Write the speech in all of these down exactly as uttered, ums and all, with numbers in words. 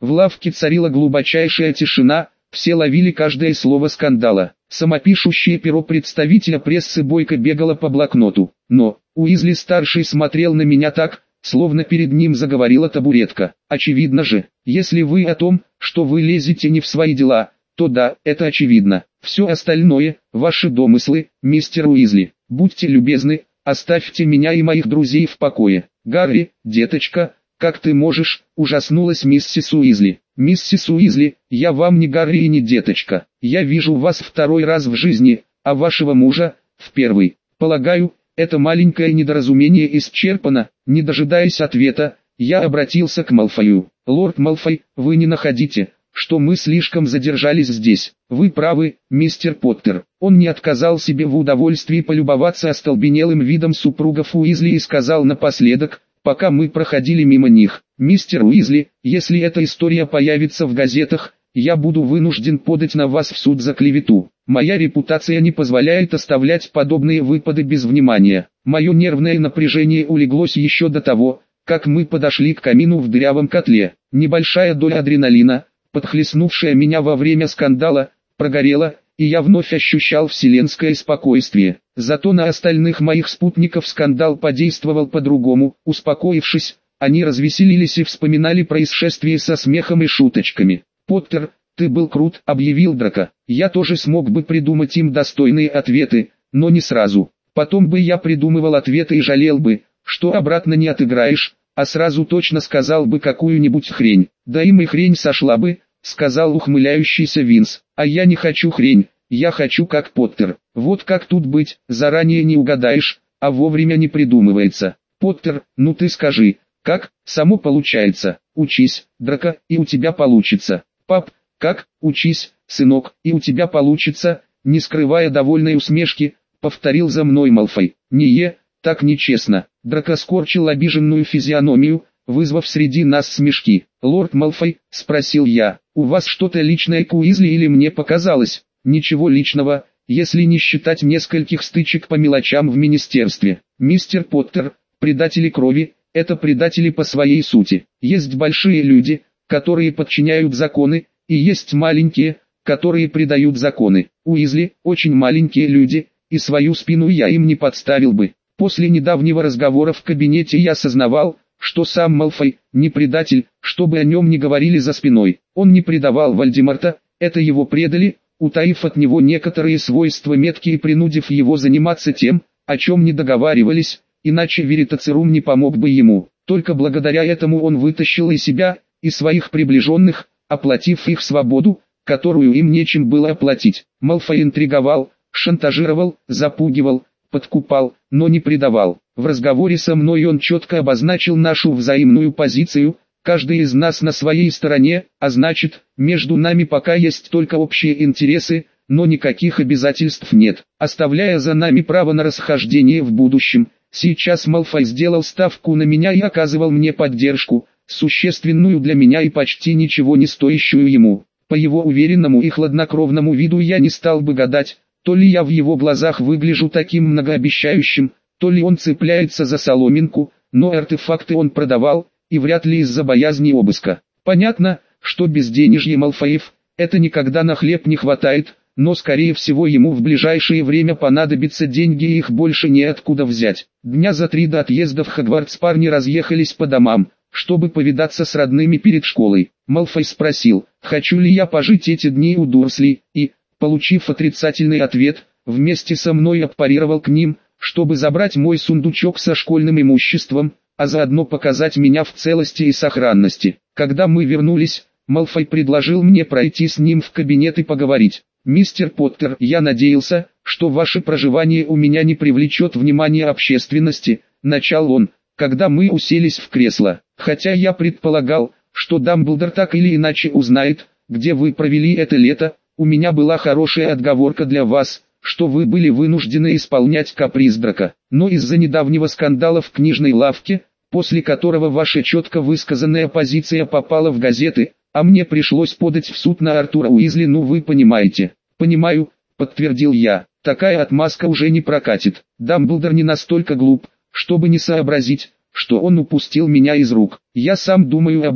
В лавке царила глубочайшая тишина, все ловили каждое слово скандала. Самопишущее перо представителя прессы бойко бегало по блокноту. Но Уизли-старший смотрел на меня так, словно перед ним заговорила табуретка. Очевидно же, если вы о том, что вы лезете не в свои дела, то да, это очевидно. Все остальное – ваши домыслы, мистер Уизли. Будьте любезны, оставьте меня и моих друзей в покое. Гарри, деточка, как ты можешь, ужаснулась миссис Уизли. Миссис Уизли, я вам не Гарри и не деточка. Я вижу вас второй раз в жизни, а вашего мужа – в первый. Полагаю, это маленькое недоразумение исчерпано. Не дожидаясь ответа, я обратился к Малфою. Лорд Малфой, вы не находите, что мы слишком задержались здесь? Вы правы, мистер Поттер. Он не отказал себе в удовольствии полюбоваться остолбенелым видом супругов Уизли и сказал напоследок, пока мы проходили мимо них: «Мистер Уизли, если эта история появится в газетах, я буду вынужден подать на вас в суд за клевету. Моя репутация не позволяет оставлять подобные выпады без внимания». Мое нервное напряжение улеглось еще до того, как мы подошли к камину в дырявом котле. Небольшая доля адреналина, подхлестнувшая меня во время скандала, прогорела, и я вновь ощущал вселенское спокойствие. Зато на остальных моих спутников скандал подействовал по-другому. Успокоившись, они развеселились и вспоминали происшествие со смехом и шуточками. «Поттер, ты был крут», — объявил Драко. Я тоже смог бы придумать им достойные ответы, но не сразу. Потом бы я придумывал ответы и жалел бы, что обратно не отыграешь, а сразу точно сказал бы какую-нибудь хрень. Да им и хрень сошла бы, сказал ухмыляющийся Винс. А я не хочу хрень, я хочу как Поттер. Вот как тут быть, заранее не угадаешь, а вовремя не придумывается. Поттер, ну ты скажи, как, само получается. Учись, Драко, и у тебя получится. Пап, как, учись, сынок, и у тебя получится, не скрывая довольной усмешки, повторил за мной Малфой. Не е, так нечестно. Драко скорчил обиженную физиономию, вызвав среди нас смешки. «Лорд Малфой», — спросил я, — «у вас что-то личное к Уизли или мне показалось?» «Ничего личного, если не считать нескольких стычек по мелочам в министерстве. Мистер Поттер, предатели крови — это предатели по своей сути. Есть большие люди, которые подчиняют законы, и есть маленькие, которые предают законы. Уизли — очень маленькие люди, и свою спину я им не подставил бы». После недавнего разговора в кабинете я осознавал, что сам Малфой не предатель, чтобы о нем не говорили за спиной. Он не предавал Вальдемарта, это его предали, утаив от него некоторые свойства метки и принудив его заниматься тем, о чем не договаривались, иначе Веритацерум не помог бы ему. Только благодаря этому он вытащил и себя, и своих приближенных, оплатив их свободу, которую им нечем было оплатить. Малфой интриговал, шантажировал, запугивал, подкупал, но не предавал. В разговоре со мной он четко обозначил нашу взаимную позицию: каждый из нас на своей стороне, а значит, между нами пока есть только общие интересы, но никаких обязательств нет, оставляя за нами право на расхождение в будущем. Сейчас Малфой сделал ставку на меня и оказывал мне поддержку, существенную для меня и почти ничего не стоящую ему. По его уверенному и хладнокровному виду я не стал бы гадать, то ли я в его глазах выгляжу таким многообещающим, то ли он цепляется за соломинку, но артефакты он продавал, и вряд ли из-за боязни обыска. Понятно, что безденежье Малфоев – это никогда на хлеб не хватает, но скорее всего ему в ближайшее время понадобятся деньги и их больше неоткуда взять. Дня за три до отъезда в Хогвартс парни разъехались по домам, чтобы повидаться с родными перед школой. Малфой спросил, хочу ли я пожить эти дни у Дурсли, и, получив отрицательный ответ, вместе со мной аппарировал к ним, чтобы забрать мой сундучок со школьным имуществом, а заодно показать меня в целости и сохранности. Когда мы вернулись, Малфой предложил мне пройти с ним в кабинет и поговорить. «Мистер Поттер, я надеялся, что ваше проживание у меня не привлечет внимания общественности», — начал он, когда мы уселись в кресло. «Хотя я предполагал, что Дамблдор так или иначе узнает, где вы провели это лето. У меня была хорошая отговорка для вас, что вы были вынуждены исполнять каприз Драко. Но из-за недавнего скандала в книжной лавке, после которого ваша четко высказанная позиция попала в газеты, а мне пришлось подать в суд на Артура Уизли, ну вы понимаете». «Понимаю», — подтвердил я, — «такая отмазка уже не прокатит. Дамблдор не настолько глуп, чтобы не сообразить, что он упустил меня из рук. Я сам думаю об этом.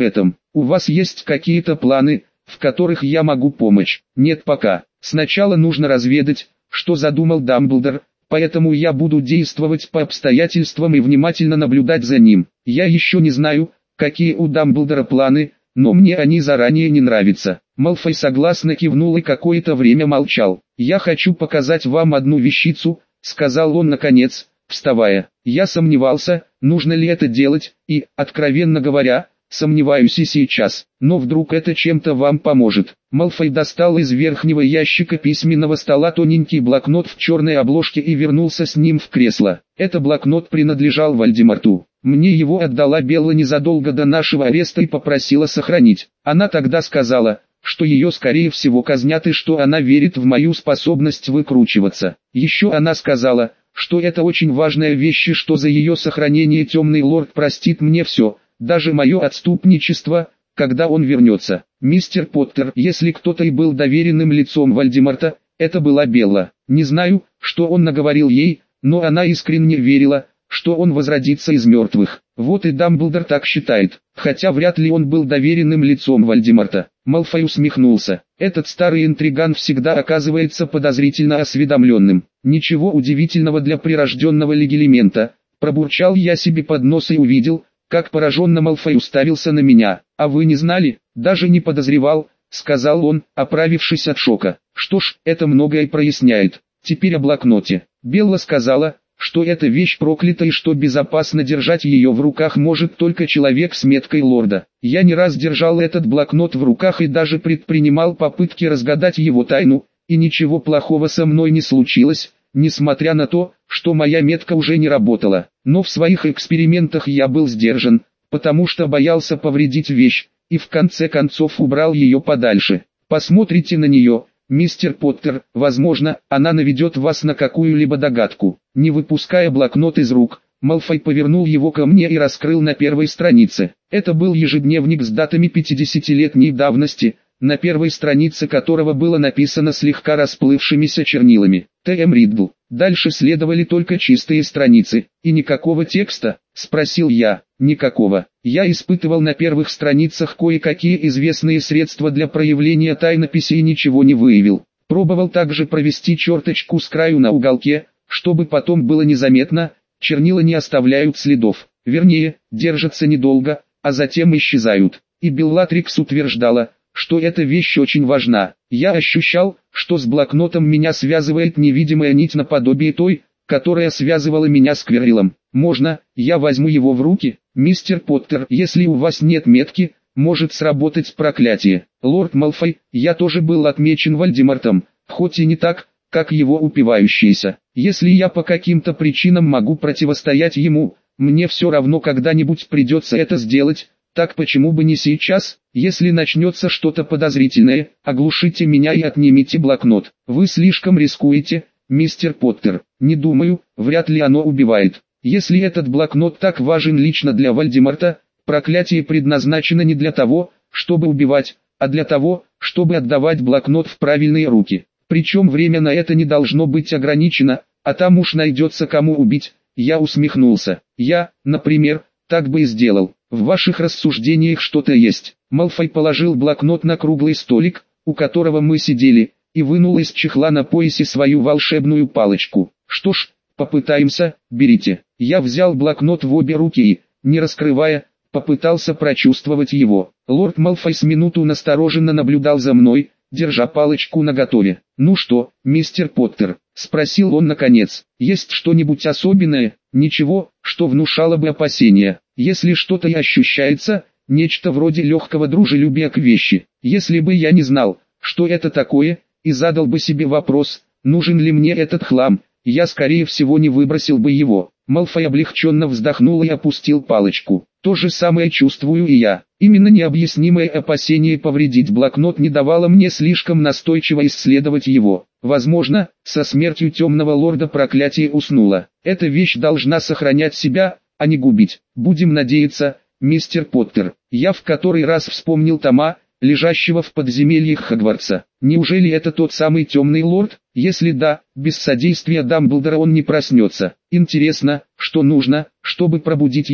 У вас есть какие-то планы, в которых я могу помочь? Нет пока. Сначала нужно разведать, что задумал Дамблдор, поэтому я буду действовать по обстоятельствам и внимательно наблюдать за ним. Я еще не знаю, какие у Дамблдора планы, но мне они заранее не нравятся. Малфой согласно кивнул и какое-то время молчал. «Я хочу показать вам одну вещицу», — сказал он наконец, вставая. Я сомневался, нужно ли это делать, и, откровенно говоря, сомневаюсь и сейчас. Но вдруг это чем-то вам поможет. Малфой достал из верхнего ящика письменного стола тоненький блокнот в черной обложке и вернулся с ним в кресло. Это блокнот принадлежал Вальдемарту. Мне его отдала Белла незадолго до нашего ареста и попросила сохранить. Она тогда сказала, что ее скорее всего казнят и что она верит в мою способность выкручиваться. Еще она сказала, что это очень важная вещь и что за ее сохранение темный лорд простит мне все, даже мое отступничество, когда он вернется. Мистер Поттер, если кто-то и был доверенным лицом Вальдемарта, это была Белла. Не знаю, что он наговорил ей, но она искренне верила, что он возродится из мертвых. Вот и Дамблдор так считает, хотя вряд ли он был доверенным лицом Вальдемарта. Малфой усмехнулся. Этот старый интриган всегда оказывается подозрительно осведомленным. Ничего удивительного для прирожденного легилимента. Пробурчал я себе под нос и увидел, как пораженно Малфой уставился на меня. «А вы не знали?» «Даже не подозревал», — сказал он, оправившись от шока. «Что ж, это многое проясняет. Теперь о блокноте». Белла сказала, что эта вещь проклята и что безопасно держать ее в руках может только человек с меткой лорда. Я не раз держал этот блокнот в руках и даже предпринимал попытки разгадать его тайну, и ничего плохого со мной не случилось, несмотря на то, что моя метка уже не работала. Но в своих экспериментах я был сдержан, потому что боялся повредить вещь, и в конце концов убрал ее подальше. Посмотрите на нее, мистер Поттер, возможно, она наведет вас на какую-либо догадку. Не выпуская блокнот из рук, Малфой повернул его ко мне и раскрыл на первой странице. Это был ежедневник с датами пятидесятилетней давности, на первой странице которого было написано слегка расплывшимися чернилами. Т М Риддл. Дальше следовали только чистые страницы. «И никакого текста?» – спросил я. «Никакого. Я испытывал на первых страницах кое-какие известные средства для проявления тайнописи и ничего не выявил. Пробовал также провести черточку с краю на уголке, чтобы потом было незаметно, чернила не оставляют следов. Вернее, держатся недолго, а затем исчезают. И Беллатрикс утверждала, что эта вещь очень важна. Я ощущал, что с блокнотом меня связывает невидимая нить наподобие той, которая связывала меня с Квирреллом. Можно, я возьму его в руки? Мистер Поттер, если у вас нет метки, может сработать проклятие. Лорд Малфой, я тоже был отмечен Вальдемартом, хоть и не так, как его упивающийся. Если я по каким-то причинам могу противостоять ему, мне все равно когда-нибудь придется это сделать. Так почему бы не сейчас? Если начнется что-то подозрительное, оглушите меня и отнимите блокнот. Вы слишком рискуете, мистер Поттер. Не думаю, вряд ли оно убивает. Если этот блокнот так важен лично для Вальдемарта, проклятие предназначено не для того, чтобы убивать, а для того, чтобы отдавать блокнот в правильные руки. Причем время на это не должно быть ограничено, а там уж найдется кому убить. Я усмехнулся. Я, например, так бы и сделал. В ваших рассуждениях что-то есть. Малфой положил блокнот на круглый столик, у которого мы сидели, и вынул из чехла на поясе свою волшебную палочку. Что ж, попытаемся, берите. Я взял блокнот в обе руки и, не раскрывая, попытался прочувствовать его. Лорд Малфой с минуту настороженно наблюдал за мной, держа палочку наготове. «Ну что, мистер Поттер?» — спросил он наконец. «Есть что-нибудь особенное?» «Ничего, что внушало бы опасения. Если что-то и ощущается, нечто вроде легкого дружелюбия к вещи. Если бы я не знал, что это такое, и задал бы себе вопрос, нужен ли мне этот хлам, я скорее всего не выбросил бы его». Малфой облегченно вздохнул и опустил палочку. «То же самое чувствую и я. Именно необъяснимое опасение повредить блокнот не давало мне слишком настойчиво исследовать его. Возможно, со смертью темного лорда проклятие уснуло. Эта вещь должна сохранять себя, а не губить. Будем надеяться, мистер Поттер». Я в который раз вспомнил Тома, лежащего в подземельях Хогвартса. Неужели это тот самый темный лорд? Если да, без содействия Дамблдора он не проснется. Интересно, что нужно, чтобы пробудить его.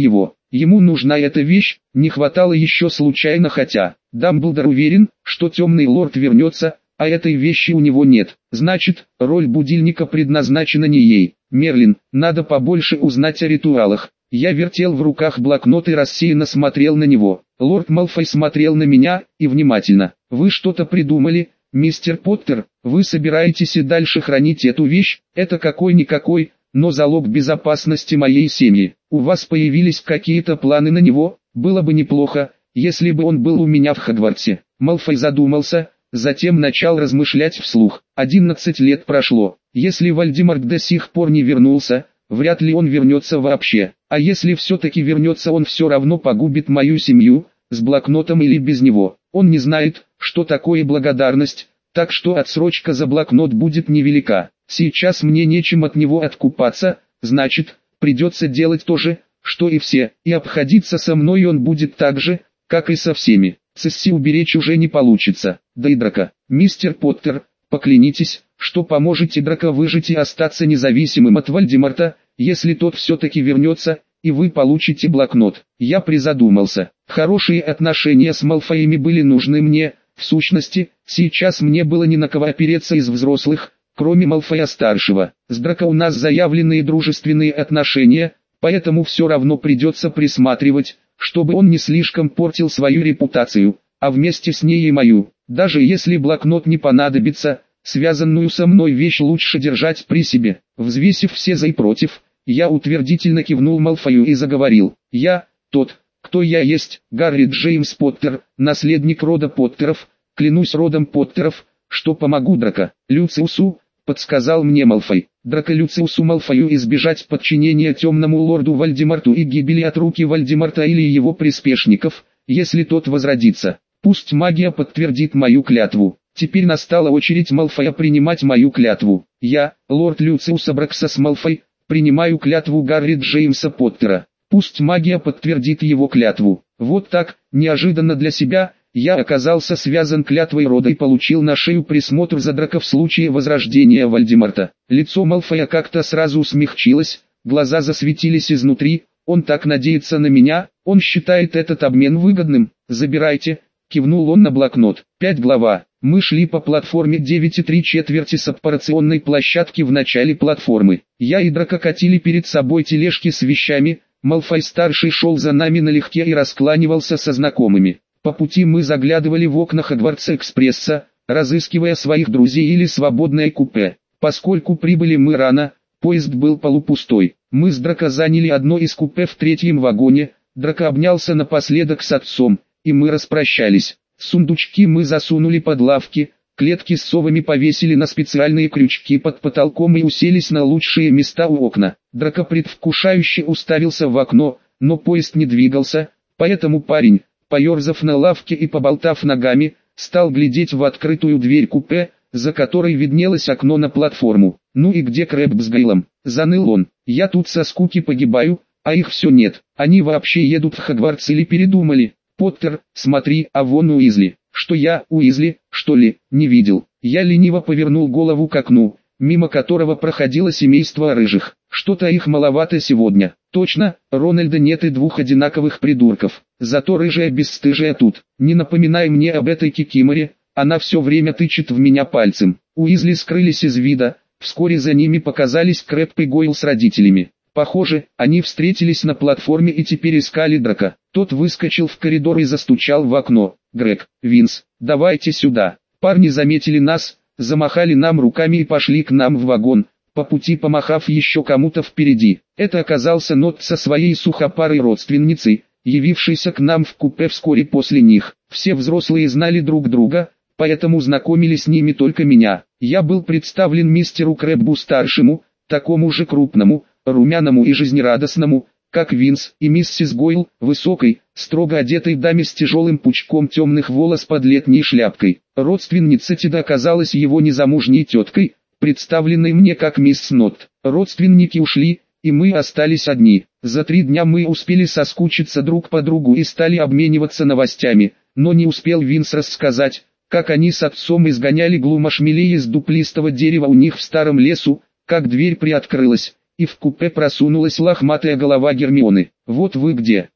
Ему нужна эта вещь, не хватало еще случайно, хотя Дамблдор уверен, что темный лорд вернется, а этой вещи у него нет. Значит, роль будильника предназначена не ей. Мерлин, надо побольше узнать о ритуалах. Я вертел в руках блокнот и рассеянно смотрел на него. Лорд Малфой смотрел на меня, и внимательно. Вы что-то придумали, мистер Поттер? Вы собираетесь и дальше хранить эту вещь? Это какой-никакой, но залог безопасности моей семьи. У вас появились какие-то планы на него? Было бы неплохо, если бы он был у меня в Хогвартсе. Малфой задумался, затем начал размышлять вслух. Одиннадцать лет прошло. Если Вальдемарт до сих пор не вернулся, вряд ли он вернется вообще. А если все-таки вернется, он все равно погубит мою семью, с блокнотом или без него. Он не знает, что такое благодарность, так что отсрочка за блокнот будет невелика. Сейчас мне нечем от него откупаться, значит, придется делать то же, что и все, и обходиться со мной он будет так же, как и со всеми. Цесси уберечь уже не получится. Да и Драко, мистер Поттер, поклянитесь, что поможете Драко выжить и остаться независимым от Вальдемарта, если тот все-таки вернется, и вы получите блокнот. Я призадумался. Хорошие отношения с Малфоями были нужны мне, в сущности, сейчас мне было не на кого опереться из взрослых, кроме Малфоя-старшего. С Драко у нас заявленные дружественные отношения, поэтому все равно придется присматривать, чтобы он не слишком портил свою репутацию, а вместе с ней и мою. Даже если блокнот не понадобится, связанную со мной вещь лучше держать при себе. Взвесив все за и против, я утвердительно кивнул Малфою и заговорил. Я, тот, кто я есть, Гарри Джеймс Поттер, наследник рода Поттеров, клянусь родом Поттеров, что помогу Драко Люциусу, подсказал мне Малфой. Драко Люциусу Малфою избежать подчинения темному лорду Вальдемарту и гибели от руки Вальдемарта или его приспешников, если тот возродится. Пусть магия подтвердит мою клятву. Теперь настала очередь Малфоя принимать мою клятву. Я, лорд Люциус Абраксас Малфой, принимаю клятву Гарри Джеймса Поттера. Пусть магия подтвердит его клятву. Вот так, неожиданно для себя, я оказался связан клятвой рода и получил на шею присмотр за Драко в случае возрождения Вальдемарта. Лицо Малфоя как-то сразу смягчилось, глаза засветились изнутри. Он так надеется на меня, он считает этот обмен выгодным. Забирайте, кивнул он на блокнот. Пять глава. Мы шли по платформе девять и три четверти с аппарационной площадки в начале платформы. Я и Драко катили перед собой тележки с вещами, Малфой-старший шел за нами налегке и раскланивался со знакомыми. По пути мы заглядывали в окна Хогвартс-экспресса, разыскивая своих друзей или свободное купе. Поскольку прибыли мы рано, поезд был полупустой. Мы с Драко заняли одно из купе в третьем вагоне, Драко обнялся напоследок с отцом, и мы распрощались. Сундучки мы засунули под лавки, клетки с совами повесили на специальные крючки под потолком и уселись на лучшие места у окна. Драко предвкушающе уставился в окно, но поезд не двигался, поэтому парень, поерзав на лавке и поболтав ногами, стал глядеть в открытую дверь купе, за которой виднелось окно на платформу. «Ну и где Крэбб с Гейлом?» – заныл он. «Я тут со скуки погибаю, а их все нет. Они вообще едут в Хогвартс или передумали?» «Поттер, смотри, а вон Уизли». «Что я, Уизли, что ли, не видел?» Я лениво повернул голову к окну, мимо которого проходило семейство рыжих. Что-то их маловато сегодня. Точно, Рональда нет и двух одинаковых придурков. Зато рыжая бесстыжая тут. Не напоминай мне об этой кикиморе, она все время тычет в меня пальцем. Уизли скрылись из вида, вскоре за ними показались Крэбб и Гойл с родителями. Похоже, они встретились на платформе и теперь искали Драко. Тот выскочил в коридор и застучал в окно. «Грег, Винс, давайте сюда». Парни заметили нас, замахали нам руками и пошли к нам в вагон, по пути помахав еще кому-то впереди. Это оказался Нот со своей сухопарой родственницей, явившейся к нам в купе вскоре после них. Все взрослые знали друг друга, поэтому знакомили с ними только меня. Я был представлен мистеру Крэббу-старшему, такому же крупному, румяному и жизнерадостному, как Винс, и миссис Гойл, высокой, строго одетой даме с тяжелым пучком темных волос под летней шляпкой. Родственница Теда оказалась его незамужней теткой, представленной мне как мисс Нот. Родственники ушли, и мы остались одни. За три дня мы успели соскучиться друг по другу и стали обмениваться новостями, но не успел Винс рассказать, как они с отцом изгоняли глумошмелей из дуплистого дерева у них в старом лесу, как дверь приоткрылась, и в купе просунулась лохматая голова Гермионы. «Вот вы где,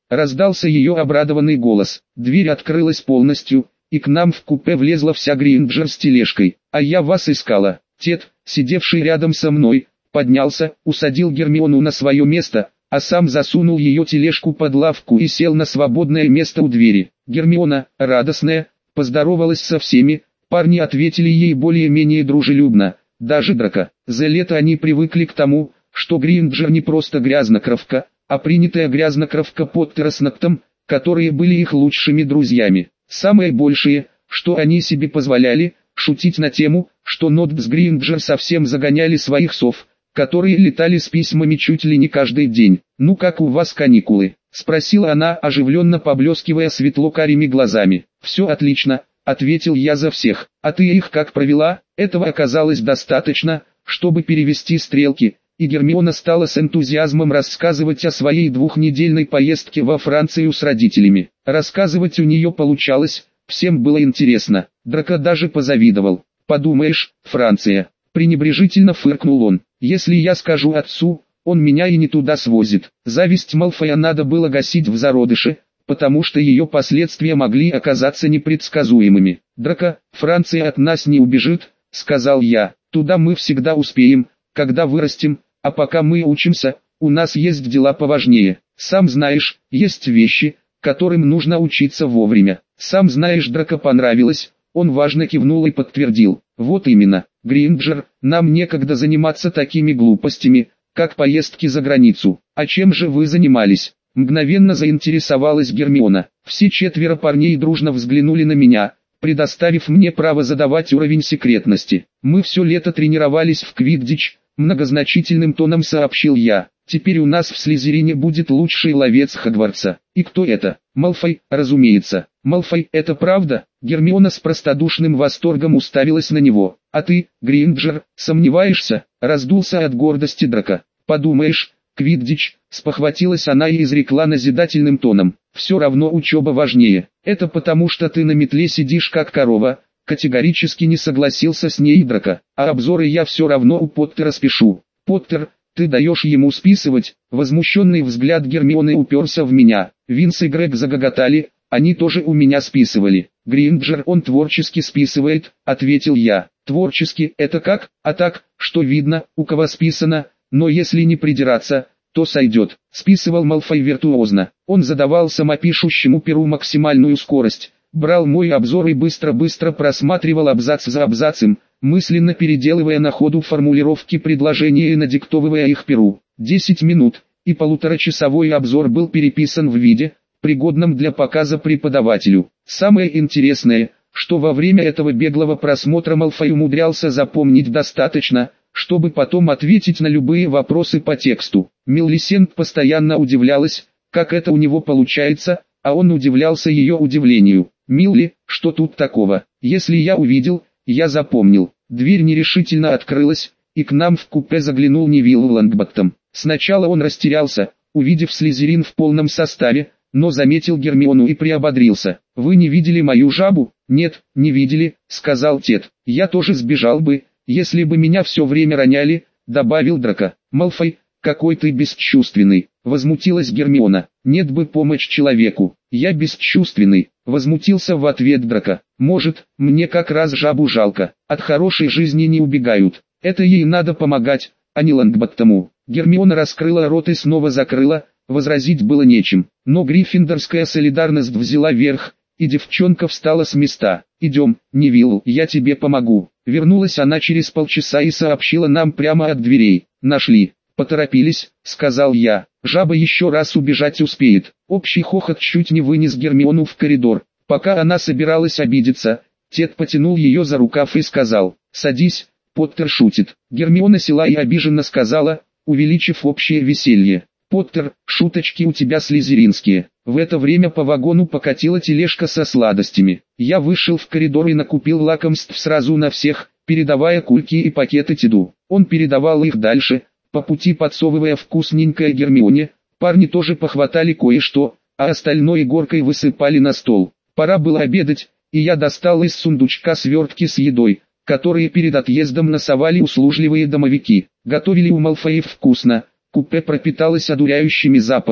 раздался ее обрадованный голос. Дверь открылась полностью, и к нам в купе влезла вся Гринджер с тележкой. «А я вас искала». Тед, сидевший рядом со мной, поднялся, усадил Гермиону на свое место, а сам засунул ее тележку под лавку и сел на свободное место у двери. Гермиона, радостная, поздоровалась со всеми, парни ответили ей более-менее дружелюбно, даже Драко. За лето они привыкли к тому, что Гринджер не просто грязнокровка, а принятая грязнокровка Поттера с Ноктом, которые были их лучшими друзьями. Самое большее, что они себе позволяли, шутить на тему, что Нот с Гринджер совсем загоняли своих сов, которые летали с письмами чуть ли не каждый день. «Ну как у вас каникулы?» — спросила она, оживленно поблескивая светло-карими глазами. «Все отлично», — ответил я за всех. «А ты их как провела?» Этого оказалось достаточно, чтобы перевести стрелки, и Гермиона стала с энтузиазмом рассказывать о своей двухнедельной поездке во Францию с родителями. Рассказывать у нее получалось, всем было интересно. Драко даже позавидовал. «Подумаешь, Франция», — пренебрежительно фыркнул он. «Если я скажу отцу, он меня и не туда свозит». Зависть Малфоя надо было гасить в зародыше, потому что ее последствия могли оказаться непредсказуемыми. «Драко, Франция от нас не убежит», — сказал я. «Туда мы всегда успеем, когда вырастем, а пока мы учимся, у нас есть дела поважнее. Сам знаешь, есть вещи, которым нужно учиться вовремя». «Сам знаешь, Драко понравилось». Он важно кивнул и подтвердил. «Вот именно, Гринджер, нам некогда заниматься такими глупостями, как поездки за границу. А чем же вы занимались?» Мгновенно заинтересовалась Гермиона. Все четверо парней дружно взглянули на меня, предоставив мне право задавать уровень секретности. «Мы все лето тренировались в квиддич», многозначительным тоном сообщил я. «Теперь у нас в Слизерине будет лучший ловец Хогвартса». «И кто это?» «Малфой, разумеется». «Малфой, это правда?» Гермиона с простодушным восторгом уставилась на него. «А ты, Гринджер, сомневаешься?» Раздулся от гордости Драко. «Подумаешь, квиддич», спохватилась она и изрекла назидательным тоном. «Все равно учеба важнее». «Это потому что ты на метле сидишь как корова», категорически не согласился с ней Драко. «А обзоры я все равно у Поттера спешу». «Поттер, ты даешь ему списывать?» Возмущенный взгляд Гермионы уперся в меня. Винс и Грег загоготали, они тоже у меня списывали. «Гринджер, он творчески списывает», — ответил я. «Творчески, это как? А так, что видно, у кого списано, но если не придираться, то сойдет». Списывал Малфой виртуозно. Он задавал самопишущему перу максимальную скорость, брал мой обзор и быстро-быстро просматривал абзац за абзацем, мысленно переделывая на ходу формулировки предложения и надиктовывая их перу. Десять минут, и полуторачасовой обзор был переписан в виде, пригодном для показа преподавателю. Самое интересное, что во время этого беглого просмотра Малфой умудрялся запомнить достаточно, чтобы потом ответить на любые вопросы по тексту. Милисент постоянно удивлялась, как это у него получается, а он удивлялся ее удивлению. «Милли, что тут такого? Если я увидел, я запомнил». Дверь нерешительно открылась, и к нам в купе заглянул Невилл Лонгботтом. Сначала он растерялся, увидев Слизерин в полном составе, но заметил Гермиону и приободрился. «Вы не видели мою жабу?» «Нет, не видели», — сказал Тед. «Я тоже сбежал бы, если бы меня все время роняли», — добавил Драко. «Малфой, какой ты бесчувственный», — возмутилась Гермиона. «Нет бы помочь человеку». «Я бесчувственный», — возмутился в ответ Драко. «Может, мне как раз жабу жалко, от хорошей жизни не убегают. Это ей надо помогать, а не Лонгботтому». Гермиона раскрыла рот и снова закрыла, возразить было нечем. Но гриффиндорская солидарность взяла верх, и девчонка встала с места. «Идем, Невилл, я тебе помогу». Вернулась она через полчаса и сообщила нам прямо от дверей. «Нашли». «Поторопились», — сказал я. «Жаба еще раз убежать успеет». Общий хохот чуть не вынес Гермиону в коридор. Пока она собиралась обидеться, Тед потянул ее за рукав и сказал: «Садись, Поттер шутит». Гермиона села и обиженно сказала, увеличив общее веселье: «Поттер, шуточки у тебя слизеринские». В это время по вагону покатила тележка со сладостями. Я вышел в коридор и накупил лакомств сразу на всех, передавая кульки и пакеты Теду. Он передавал их дальше, по пути подсовывая вкусненькое Гермионе. Парни тоже похватали кое-что, а остальное горкой высыпали на стол. Пора было обедать, и я достал из сундучка свертки с едой, которые перед отъездом насовали услужливые домовики. Готовили у Малфоев вкусно, купе пропиталось одуряющими запахами.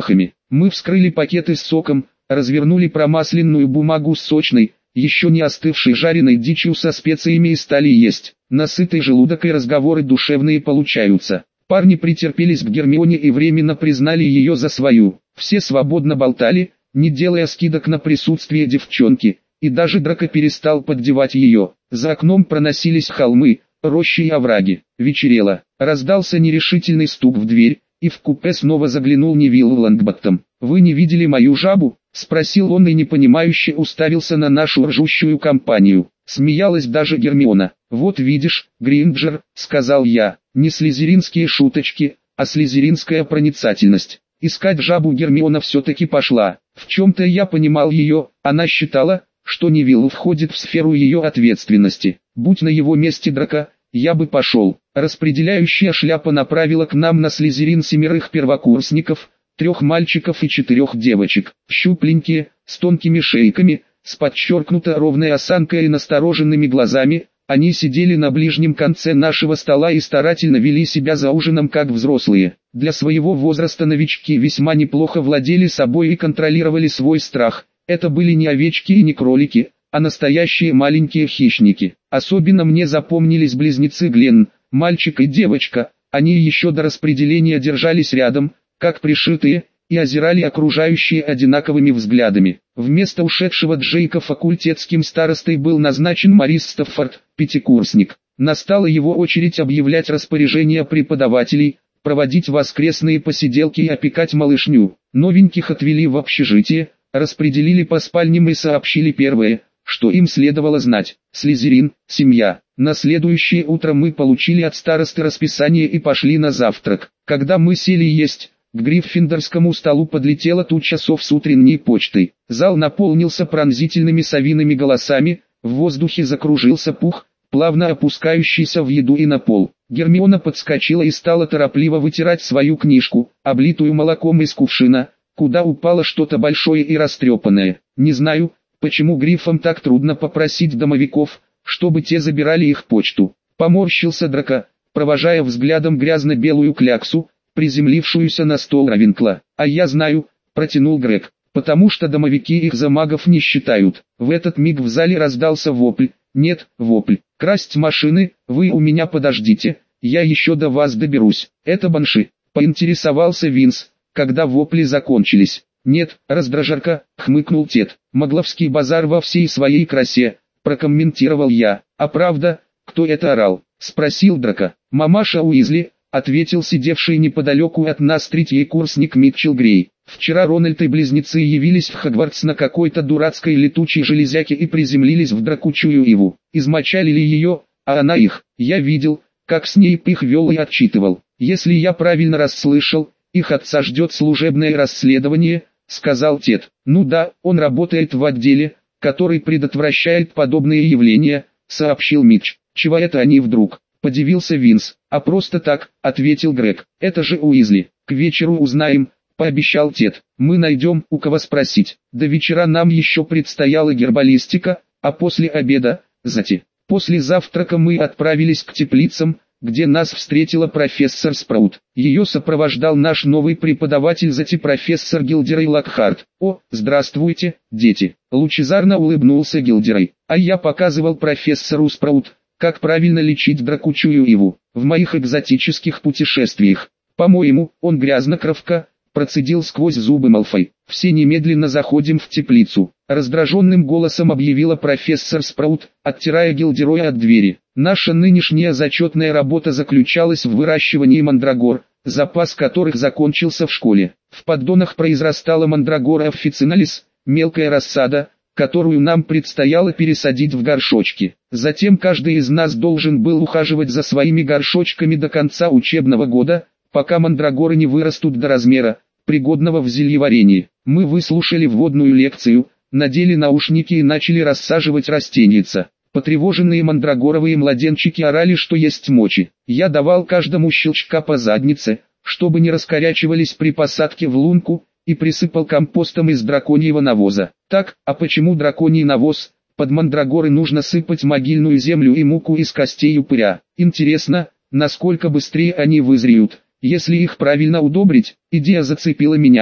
Мы вскрыли пакеты с соком, развернули промасленную бумагу с сочной, еще не остывшей жареной дичью со специями и стали есть. На сытый желудок и разговоры душевные получаются. Парни претерпелись к Гермионе и временно признали ее за свою. Все свободно болтали, не делая скидок на присутствие девчонки, и даже Драко перестал поддевать ее. За окном проносились холмы, рощи и овраги. Вечерело. Раздался нерешительный стук в дверь, и в купе снова заглянул Невилл Лонгботтом. «Вы не видели мою жабу?» — спросил он и непонимающе уставился на нашу ржущую компанию. Смеялась даже Гермиона. «Вот видишь, Гринджер», — сказал я, — «не слизеринские шуточки, а слизеринская проницательность». Искать жабу Гермиона все-таки пошла. В чем-то я понимал ее, она считала, что Невилл входит в сферу ее ответственности. Будь на его месте Драко, я бы пошел. Распределяющая шляпа направила к нам на слизерин семерых первокурсников, трех мальчиков и четырех девочек. Щупленькие, с тонкими шейками, с подчеркнуто ровной осанкой и настороженными глазами, они сидели на ближнем конце нашего стола и старательно вели себя за ужином как взрослые. Для своего возраста новички весьма неплохо владели собой и контролировали свой страх. Это были не овечки и не кролики, а настоящие маленькие хищники. Особенно мне запомнились близнецы Гленн, мальчик и девочка. Они еще до распределения держались рядом, как пришитые, и озирали окружающие одинаковыми взглядами. Вместо ушедшего Джейка факультетским старостой был назначен Морис Стаффорд, пятикурсник. Настала его очередь объявлять распоряжения преподавателей, проводить воскресные посиделки и опекать малышню. Новеньких отвели в общежитие, распределили по спальням и сообщили первое, что им следовало знать. Слизерин, семья. На следующее утро мы получили от старосты расписание и пошли на завтрак. Когда мы сели есть, к гриффиндорскому столу подлетела туча сов с утренней почтой. Зал наполнился пронзительными совиными голосами, в воздухе закружился пух, плавно опускающийся в еду и на пол. Гермиона подскочила и стала торопливо вытирать свою книжку, облитую молоком из кувшина, куда упало что-то большое и растрепанное. Не знаю, почему грифам так трудно попросить домовиков, чтобы те забирали их почту. Поморщился Драко, провожая взглядом грязно-белую кляксу, приземлившуюся на стол Равенкла. «А я знаю», — протянул Грег, — «потому что домовики их за магов не считают». В этот миг в зале раздался вопль. Нет, вопль. «Красть машины, вы у меня подождите, я еще до вас доберусь». «Это банши», — поинтересовался Винс, когда вопли закончились. «Нет, раздражарка», — хмыкнул Тед. «Могловский базар во всей своей красе», — прокомментировал я. «А правда, кто это орал?» — спросил Драко. «Мамаша Уизли», — ответил сидевший неподалеку от нас третий курсник Митчелл Грей. «Вчера Рональд и близнецы явились в Хогвартс на какой-то дурацкой летучей железяке и приземлились в дракучую иву. Измочалили ее, а она их. Я видел, как Снейп их вел и отчитывал. Если я правильно расслышал, их отца ждет служебное расследование», — сказал Тед. «Ну да, он работает в отделе, который предотвращает подобные явления», — сообщил Митч. «Чего это они вдруг?» — подивился Винс. «А просто так», — ответил Грег. «Это же Уизли. К вечеру узнаем», — пообещал Тед. «Мы найдем, у кого спросить. До вечера нам еще предстояла гербалистика, а после обеда — зати». После завтрака мы отправились к теплицам, где нас встретила профессор Спраут. Ее сопровождал наш новый преподаватель зати профессор Гилдерей Локхарт. «О, здравствуйте, дети!» Лучезарно улыбнулся Гилдерей. «А я показывал профессору Спраут, как правильно лечить дракучую иву, в моих экзотических путешествиях. По-моему, он грязнокровка», — процедил сквозь зубы Малфой. «Все немедленно заходим в теплицу», — раздраженным голосом объявила профессор Спраут, оттирая Гилдероя от двери. «Наша нынешняя зачетная работа заключалась в выращивании мандрагор, запас которых закончился в школе. В поддонах произрастала мандрагора officinalis, мелкая рассада, которую нам предстояло пересадить в горшочки. Затем каждый из нас должен был ухаживать за своими горшочками до конца учебного года, пока мандрагоры не вырастут до размера, пригодного в зельеварении. Мы выслушали вводную лекцию, надели наушники и начали рассаживать растеница. Потревоженные мандрагоровые младенчики орали, что есть мочи. Я давал каждому щелчка по заднице, чтобы не раскорячивались при посадке в лунку, и присыпал компостом из драконьего навоза. Так, а почему драконий навоз? Под мандрагоры нужно сыпать могильную землю и муку из костей упыря. Интересно, насколько быстрее они вызреют, если их правильно удобрить? Идея зацепила меня.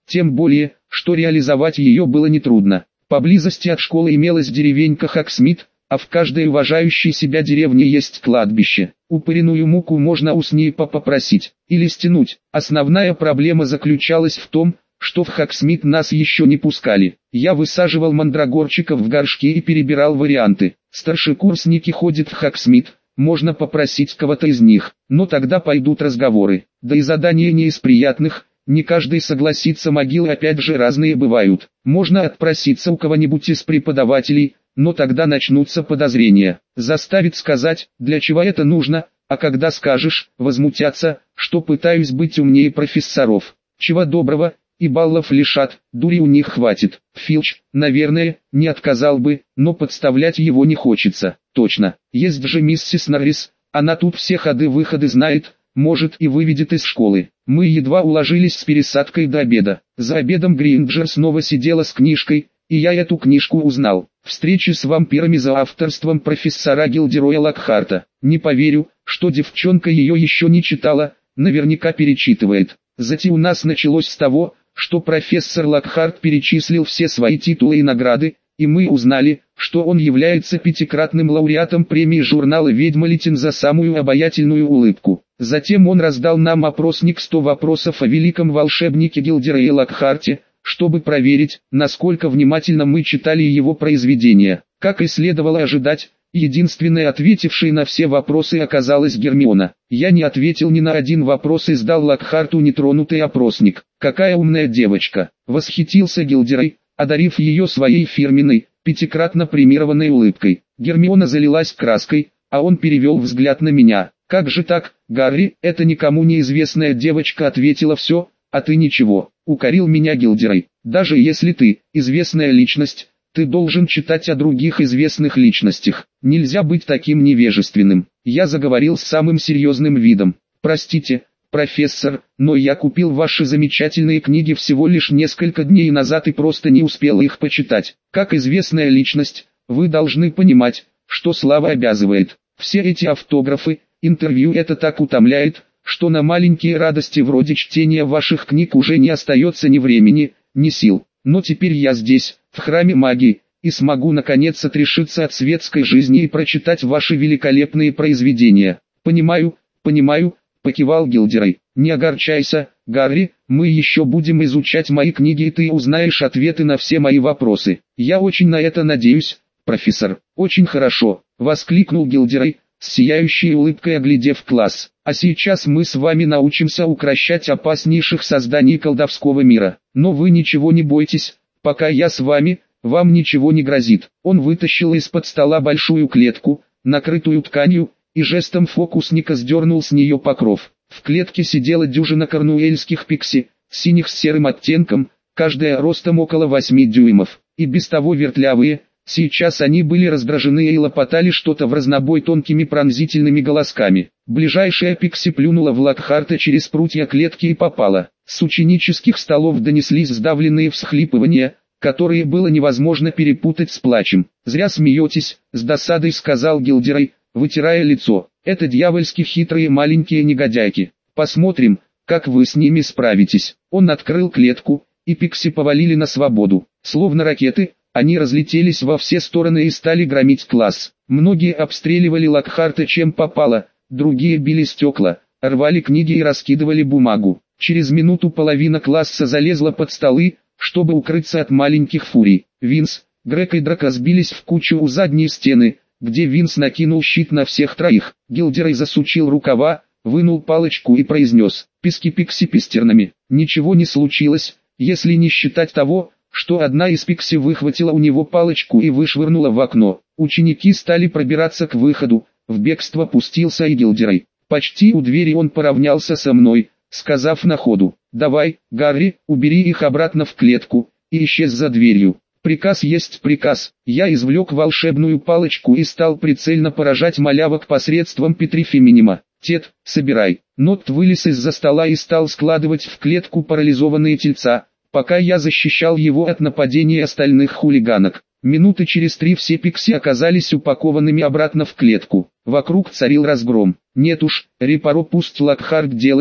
тем более, что реализовать ее было нетрудно. Поблизости от школы имелась деревенька Хаксмит, а в каждой уважающей себя деревне есть кладбище. Упыриную муку можно у снипа попросить, или стянуть. Основная проблема заключалась в том, что в Хаксмит нас еще не пускали. Я высаживал мандрагорчиков в горшки и перебирал варианты. Старшекурсники ходят в Хаксмит, можно попросить кого-то из них, но тогда пойдут разговоры. Да и задания не из приятных, не каждый согласится, могилы опять же разные бывают. Можно отпроситься у кого-нибудь из преподавателей, но тогда начнутся подозрения. Заставит сказать, для чего это нужно, а когда скажешь, возмутятся, что пытаюсь быть умнее профессоров. Чего доброго, и баллов лишат, дури у них хватит. Филч, наверное, не отказал бы, но подставлять его не хочется. Точно, есть же миссис Норрис, она тут все ходы-выходы знает, может и выведет из школы. Мы едва уложились с пересадкой до обеда. За обедом Гринджер снова сидела с книжкой, и я эту книжку узнал. Встречи с вампирами за авторством профессора Гилдероя Локхарта. Не поверю, что девчонка ее еще не читала, наверняка перечитывает. Затем у нас началось с того, что профессор Локхарт перечислил все свои титулы и награды, и мы узнали, что он является пятикратным лауреатом премии журнала «Ведьмалитин» за самую обаятельную улыбку. Затем он раздал нам опросник сто вопросов о великом волшебнике Гилдерое Локхарте, чтобы проверить, насколько внимательно мы читали его произведения. Как и следовало ожидать, единственной ответившей на все вопросы оказалась Гермиона. Я не ответил ни на один вопрос и сдал Локхарту нетронутый опросник. «Какая умная девочка!» — восхитился Гилдерой, одарив ее своей фирменной, пятикратно премированной улыбкой. Гермиона залилась краской, а он перевел взгляд на меня. «Как же так, Гарри, это никому неизвестная девочка ответила все, а ты ничего», — укорил меня Гилдерой. «Даже если ты, известная личность, ты должен читать о других известных личностях. Нельзя быть таким невежественным». Я заговорил с самым серьезным видом. «Простите, профессор, но я купил ваши замечательные книги всего лишь несколько дней назад и просто не успел их почитать. Как известная личность, вы должны понимать, что слава обязывает. Все эти автографы, интервью — это так утомляет, что на маленькие радости вроде чтения ваших книг уже не остается ни времени, ни сил. Но теперь я здесь, в храме магии, и смогу наконец отрешиться от светской жизни и прочитать ваши великолепные произведения». «Понимаю, понимаю», — покивал Гилдерой. «Не огорчайся, Гарри, мы еще будем изучать мои книги, и ты узнаешь ответы на все мои вопросы. Я очень на это надеюсь, профессор». «Очень хорошо», — воскликнул Гилдерой, с сияющей улыбкой оглядев класс. «А сейчас мы с вами научимся укрощать опаснейших созданий колдовского мира. Но вы ничего не бойтесь, пока я с вами, вам ничего не грозит». Он вытащил из-под стола большую клетку, накрытую тканью, и жестом фокусника сдернул с нее покров. В клетке сидела дюжина корнуэльских пикси, синих с серым оттенком, каждая ростом около восьми дюймов, и без того вертлявые. Сейчас они были раздражены и лопотали что-то в разнобой тонкими пронзительными голосками. Ближайшая пикси плюнула в Локхарта через прутья клетки и попала. С ученических столов донеслись сдавленные всхлипывания, которые было невозможно перепутать с плачем. «Зря смеетесь», — с досадой сказал Гилдерой, вытирая лицо. «Это дьявольски хитрые маленькие негодяйки. Посмотрим, как вы с ними справитесь». Он открыл клетку, и пикси повалили на свободу. Словно ракеты, они разлетелись во все стороны и стали громить класс. Многие обстреливали Локхарта чем попало, другие били стекла, рвали книги и раскидывали бумагу. Через минуту половина класса залезла под столы, чтобы укрыться от маленьких фурий. Винс, Грег и Драко сбились в кучу у задней стены, где Винс накинул щит на всех троих. Гилдерой засучил рукава, вынул палочку и произнес: «Писки-пикси пестернами». Ничего не случилось, если не считать того, что одна из пикси выхватила у него палочку и вышвырнула в окно. Ученики стали пробираться к выходу, в бегство пустился и Гилдерой. Почти у двери он поравнялся со мной, сказав на ходу: «Давай, Гарри, убери их обратно в клетку», и исчез за дверью. Приказ есть приказ. Я извлек волшебную палочку и стал прицельно поражать малявок посредством петрифеминима. «Тед, собирай». Нот вылез из-за стола и стал складывать в клетку парализованные тельца, пока я защищал его от нападения остальных хулиганок. Минуты через три все пикси оказались упакованными обратно в клетку. Вокруг царил разгром. «Нет уж, Репаро пусть Локхарт делает,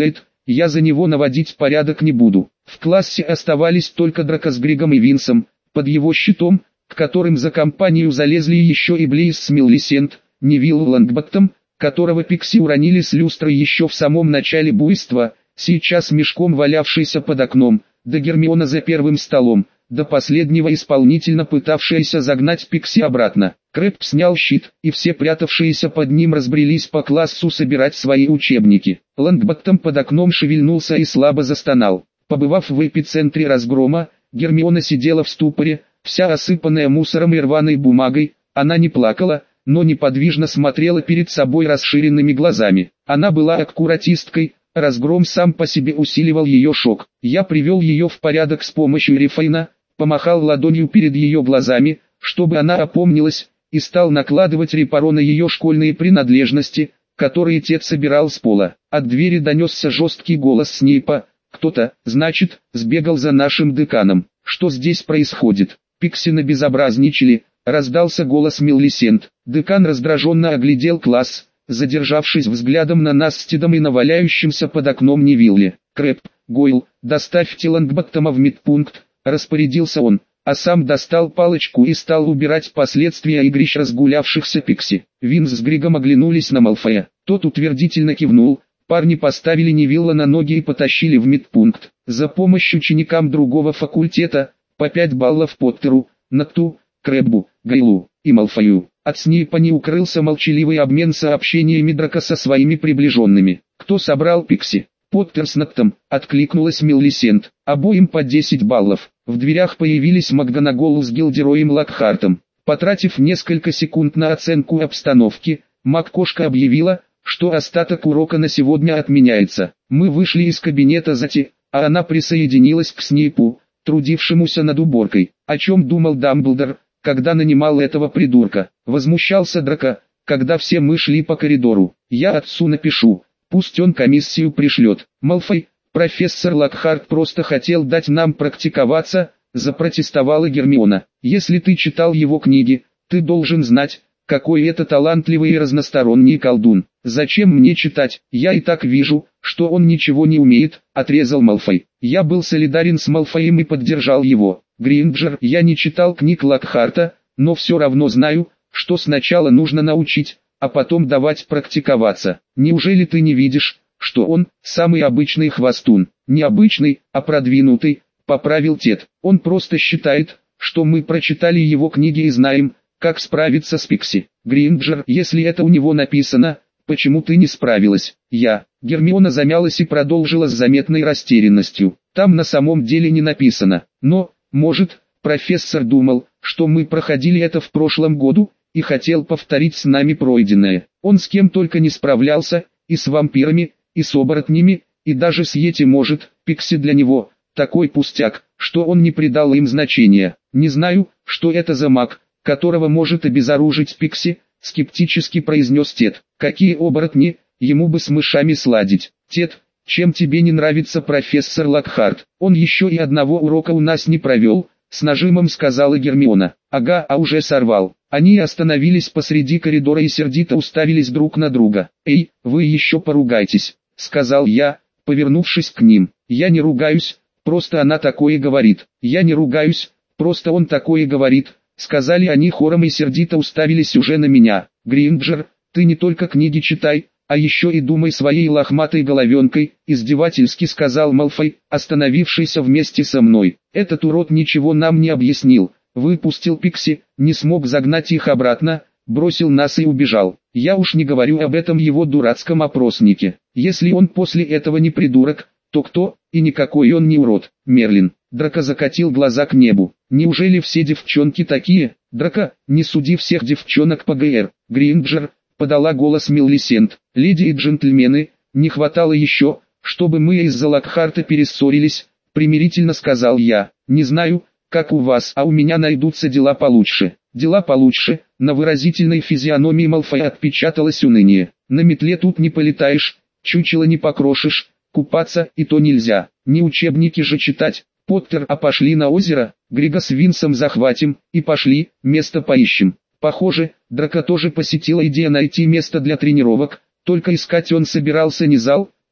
я за него наводить порядок не буду. В классе оставались только Драко с Григом и Винсом, под его щитом, к которым за компанию залезли еще и Блейз с Милисент, Невилл Лонгботтом, которого Пикси уронили с люстры еще в самом начале буйства, сейчас мешком валявшийся под окном, да Гермиона за первым столом, до последнего исполнительно пытавшаяся загнать Пикси обратно. Крэбб снял щит, и все прятавшиеся под ним разбрелись по классу собирать свои учебники. Лонгботтом под окном шевельнулся и слабо застонал. Побывав в эпицентре разгрома, Гермиона сидела в ступоре, вся осыпанная мусором и рваной бумагой. Она не плакала, но неподвижно смотрела перед собой расширенными глазами. Она была аккуратисткой, разгром сам по себе усиливал ее шок. Я привел ее в порядок с помощью рефайна, помахал ладонью перед ее глазами, чтобы она опомнилась, и стал накладывать репаро на ее школьные принадлежности, которые Тед собирал с пола. От двери донесся жесткий голос Снейпа: «Кто-то, значит, сбегал за нашим деканом. Что здесь происходит?» Пикси набезобразничали, раздался голос Милисент. Декан раздраженно оглядел класс, задержавшись взглядом на нас с Тедом и на валяющемся под окном Невилле. «Крэбб, Гойл, доставьте Лонгботтома в медпункт», — распорядился он, а сам достал палочку и стал убирать последствия игрищ разгулявшихся Пикси. Винс с Григом оглянулись на Малфоя. Тот утвердительно кивнул. Парни поставили Невилла на ноги и потащили в медпункт. За помощь ученикам другого факультета, по пять баллов Поттеру, Накту, Крэббу, Гайлу и Малфою. От Снейпа не укрылся молчаливый обмен сообщениями Драко со своими приближенными. «Кто собрал Пикси?» «Поттер с Нактом», — откликнулась Милисент. «Обоим по десять баллов». В дверях появились МакГонагал с Гилдероем Локхартом. Потратив несколько секунд на оценку обстановки, Мак-кошка объявила, что остаток урока на сегодня отменяется. Мы вышли из кабинета Зати, а она присоединилась к Снейпу, трудившемуся над уборкой. О чем думал Дамблдор, когда нанимал этого придурка? Возмущался Драко, когда все мы шли по коридору. «Я отцу напишу, пусть он комиссию пришлет». «Малфой, профессор Локхарт просто хотел дать нам практиковаться», — запротестовала Гермиона. «Если ты читал его книги, ты должен знать, какой это талантливый и разносторонний колдун. Зачем мне читать? Я и так вижу, что он ничего не умеет», — отрезал Малфой. Я был солидарен с Малфоем и поддержал его. «Гринджер, я не читал книг Локхарта, но все равно знаю, что сначала нужно научить, а потом давать практиковаться. Неужели ты не видишь, что он самый обычный хвостун?» «Необычный, а продвинутый», — поправил Тед. «Он просто считает, что мы прочитали его книги и знаем, как справиться с Пикси». «Гринджер, если это у него написано, почему ты не справилась?» «Я». Гермиона замялась и продолжила с заметной растерянностью. «Там на самом деле не написано. Но, может, профессор думал, что мы проходили это в прошлом году, и хотел повторить с нами пройденное. Он с кем только не справлялся, и с вампирами, и с оборотнями, и даже с Йети может. Пикси для него такой пустяк, что он не придал им значения. Не знаю, что это за маг, которого может обезоружить Пикси», — скептически произнес Тед. «Какие оборотни, ему бы с мышами сладить». «Тед, чем тебе не нравится профессор Локхарт? Он еще и одного урока у нас не провел», — с нажимом сказала Гермиона. «Ага, а уже сорвал». Они остановились посреди коридора и сердито уставились друг на друга. «Эй, вы еще поругайтесь», — сказал я, повернувшись к ним. «Я не ругаюсь, просто она такое говорит». «Я не ругаюсь, просто он такое говорит», — сказали они хором и сердито уставились уже на меня. «Гринджер, ты не только книги читай, а еще и думай своей лохматой головенкой», — издевательски сказал Малфой, остановившийся вместе со мной. «Этот урод ничего нам не объяснил, выпустил Пикси, не смог загнать их обратно, бросил нас и убежал. Я уж не говорю об этом его дурацком опроснике. Если он после этого не придурок, то кто? И никакой он не урод». «Мерлин». Драко закатил глаза к небу. «Неужели все девчонки такие?» «Драко, не суди всех девчонок по ГР». «Гринджер», — подала голос Милисент. «Леди и джентльмены, не хватало еще, чтобы мы из-за Локхарта перессорились», — примирительно сказал я. «Не знаю, как у вас, а у меня найдутся дела получше». «Дела получше», — на выразительной физиономии Малфоя отпечаталось уныние. «На метле тут не полетаешь, чучело не покрошишь, купаться и то нельзя, не учебники же читать». «Поттер, а пошли на озеро, Грига с Винсом захватим, и пошли, место поищем». Похоже, Драко тоже посетила идея найти место для тренировок, только искать он собирался не зал,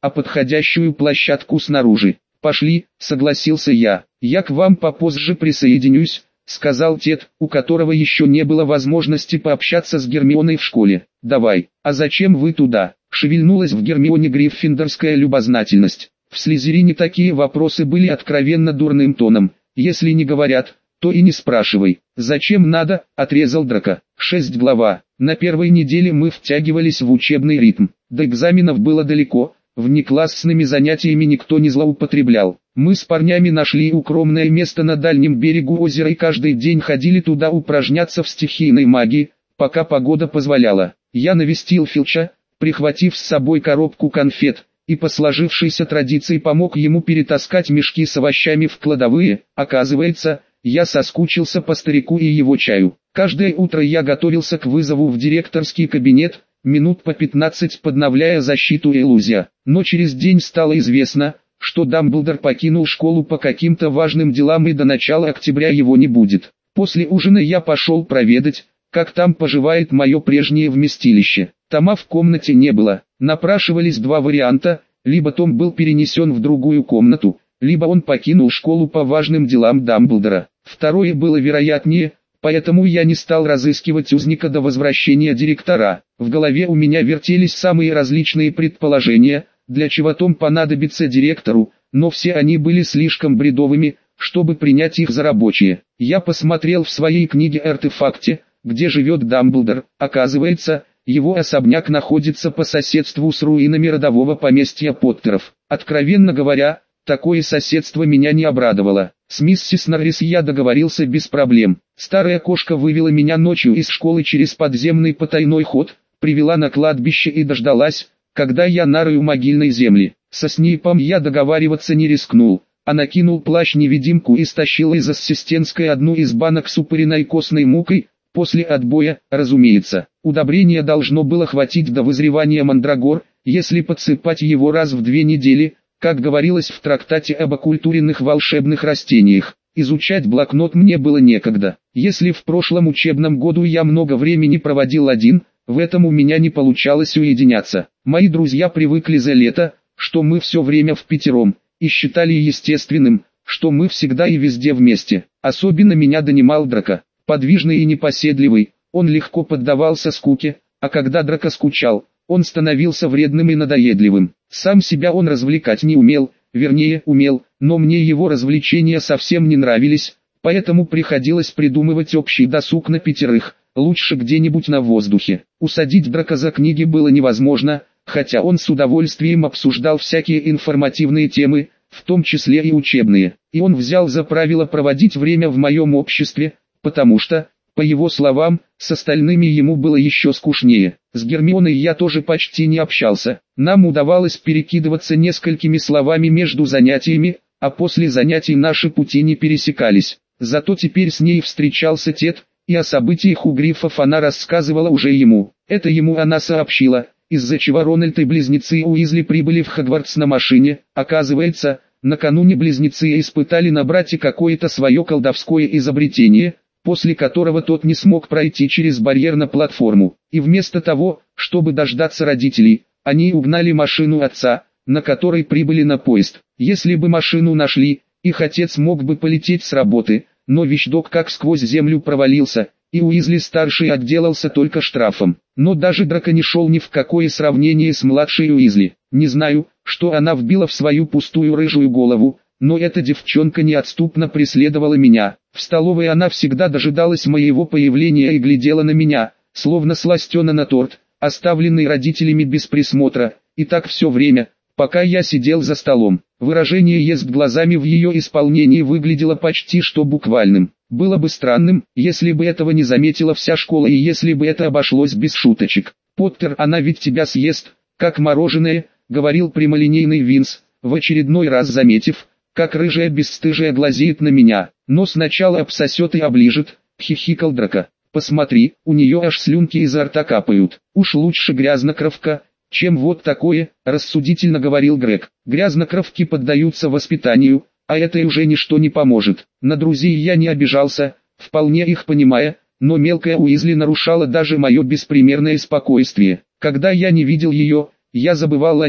а подходящую площадку снаружи. «Пошли», — согласился я. «Я к вам попозже присоединюсь», — сказал Тед, у которого еще не было возможности пообщаться с Гермионой в школе. «Давай, а зачем вы туда?» — шевельнулась в Гермионе гриффиндорская любознательность. В Слизерине такие вопросы были откровенно дурным тоном. «Если не говорят, то и не спрашивай». «Зачем надо?» — отрезал Драко. Шесть глава. На первой неделе мы втягивались в учебный ритм. До экзаменов было далеко, внеклассными занятиями никто не злоупотреблял. Мы с парнями нашли укромное место на дальнем берегу озера и каждый день ходили туда упражняться в стихийной магии, пока погода позволяла. Я навестил Филча, прихватив с собой коробку конфет, и по сложившейся традиции помог ему перетаскать мешки с овощами в кладовые. Оказывается, я соскучился по старику и его чаю. Каждое утро я готовился к вызову в директорский кабинет, минут по пятнадцать подновляя защиту Элузия. Но через день стало известно, что Дамблдор покинул школу по каким-то важным делам и до начала октября его не будет. После ужина я пошел проведать, как там поживает мое прежнее вместилище. Тома в комнате не было. Напрашивались два варианта: либо Том был перенесен в другую комнату, либо он покинул школу по важным делам Дамблдора. Второе было вероятнее, поэтому я не стал разыскивать узника до возвращения директора. В голове у меня вертелись самые различные предположения, для чего Том понадобится директору, но все они были слишком бредовыми, чтобы принять их за рабочие. Я посмотрел в своей книге «Артефакте», где живет Дамблдор. Оказывается, его особняк находится по соседству с руинами родового поместья Поттеров. Откровенно говоря, такое соседство меня не обрадовало. С миссис Норрис я договорился без проблем. Старая кошка вывела меня ночью из школы через подземный потайной ход, привела на кладбище и дождалась, когда я нарою могильной земли. Со Снейпом я договариваться не рискнул, а накинул плащ-невидимку и стащил из ассистентской одну из банок с упыриной костной мукой. После отбоя, разумеется, удобрения должно было хватить до вызревания мандрагор, если подсыпать его раз в две недели, как говорилось в трактате об оккультуренных волшебных растениях. Изучать блокнот мне было некогда. Если в прошлом учебном году я много времени проводил один, в этом у меня не получалось уединяться. Мои друзья привыкли за лето, что мы все время впятером, и считали естественным, что мы всегда и везде вместе. Особенно меня донимал Драко. Подвижный и непоседливый, он легко поддавался скуке, а когда Драко скучал, он становился вредным и надоедливым. Сам себя он развлекать не умел, вернее умел, но мне его развлечения совсем не нравились, поэтому приходилось придумывать общий досуг на пятерых, лучше где-нибудь на воздухе. Усадить Драко за книги было невозможно, хотя он с удовольствием обсуждал всякие информативные темы, в том числе и учебные. И он взял за правило проводить время в моем обществе, потому что, по его словам, с остальными ему было еще скучнее. С Гермионой я тоже почти не общался. Нам удавалось перекидываться несколькими словами между занятиями, а после занятий наши пути не пересекались. Зато теперь с ней встречался Тед, и о событиях у Гриффов она рассказывала уже ему. Это ему она сообщила, из-за чего Рональд и близнецы Уизли прибыли в Хогвартс на машине. Оказывается, накануне близнецы испытали на брате какое-то свое колдовское изобретение, после которого тот не смог пройти через барьер на платформу. И вместо того, чтобы дождаться родителей, они угнали машину отца, на которой прибыли на поезд. Если бы машину нашли, их отец мог бы полететь с работы, но вещдок как сквозь землю провалился, и Уизли-старший отделался только штрафом. Но даже Драко не шел ни в какое сравнение с младшей Уизли. Не знаю, что она вбила в свою пустую рыжую голову, но эта девчонка неотступно преследовала меня. В столовой она всегда дожидалась моего появления и глядела на меня, словно сластена на торт, оставленный родителями без присмотра, и так все время, пока я сидел за столом. Выражение «ест глазами» в ее исполнении выглядело почти что буквальным. Было бы странным, если бы этого не заметила вся школа и если бы это обошлось без шуточек. «Поттер, она ведь тебя съест, как мороженое», — говорил прямолинейный Винс, в очередной раз заметив, как рыжая бесстыжая глазеет на меня. «Но сначала обсосет и оближет», — хихикал Драко. «Посмотри, у нее аж слюнки изо рта капают. Уж лучше грязнокровка, чем вот такое», — рассудительно говорил Грег. «Грязнокровки поддаются воспитанию, а это уже ничто не поможет». На друзей я не обижался, вполне их понимая, но мелкая Уизли нарушала даже мое беспримерное спокойствие. Когда я не видел ее, я забывал о ней,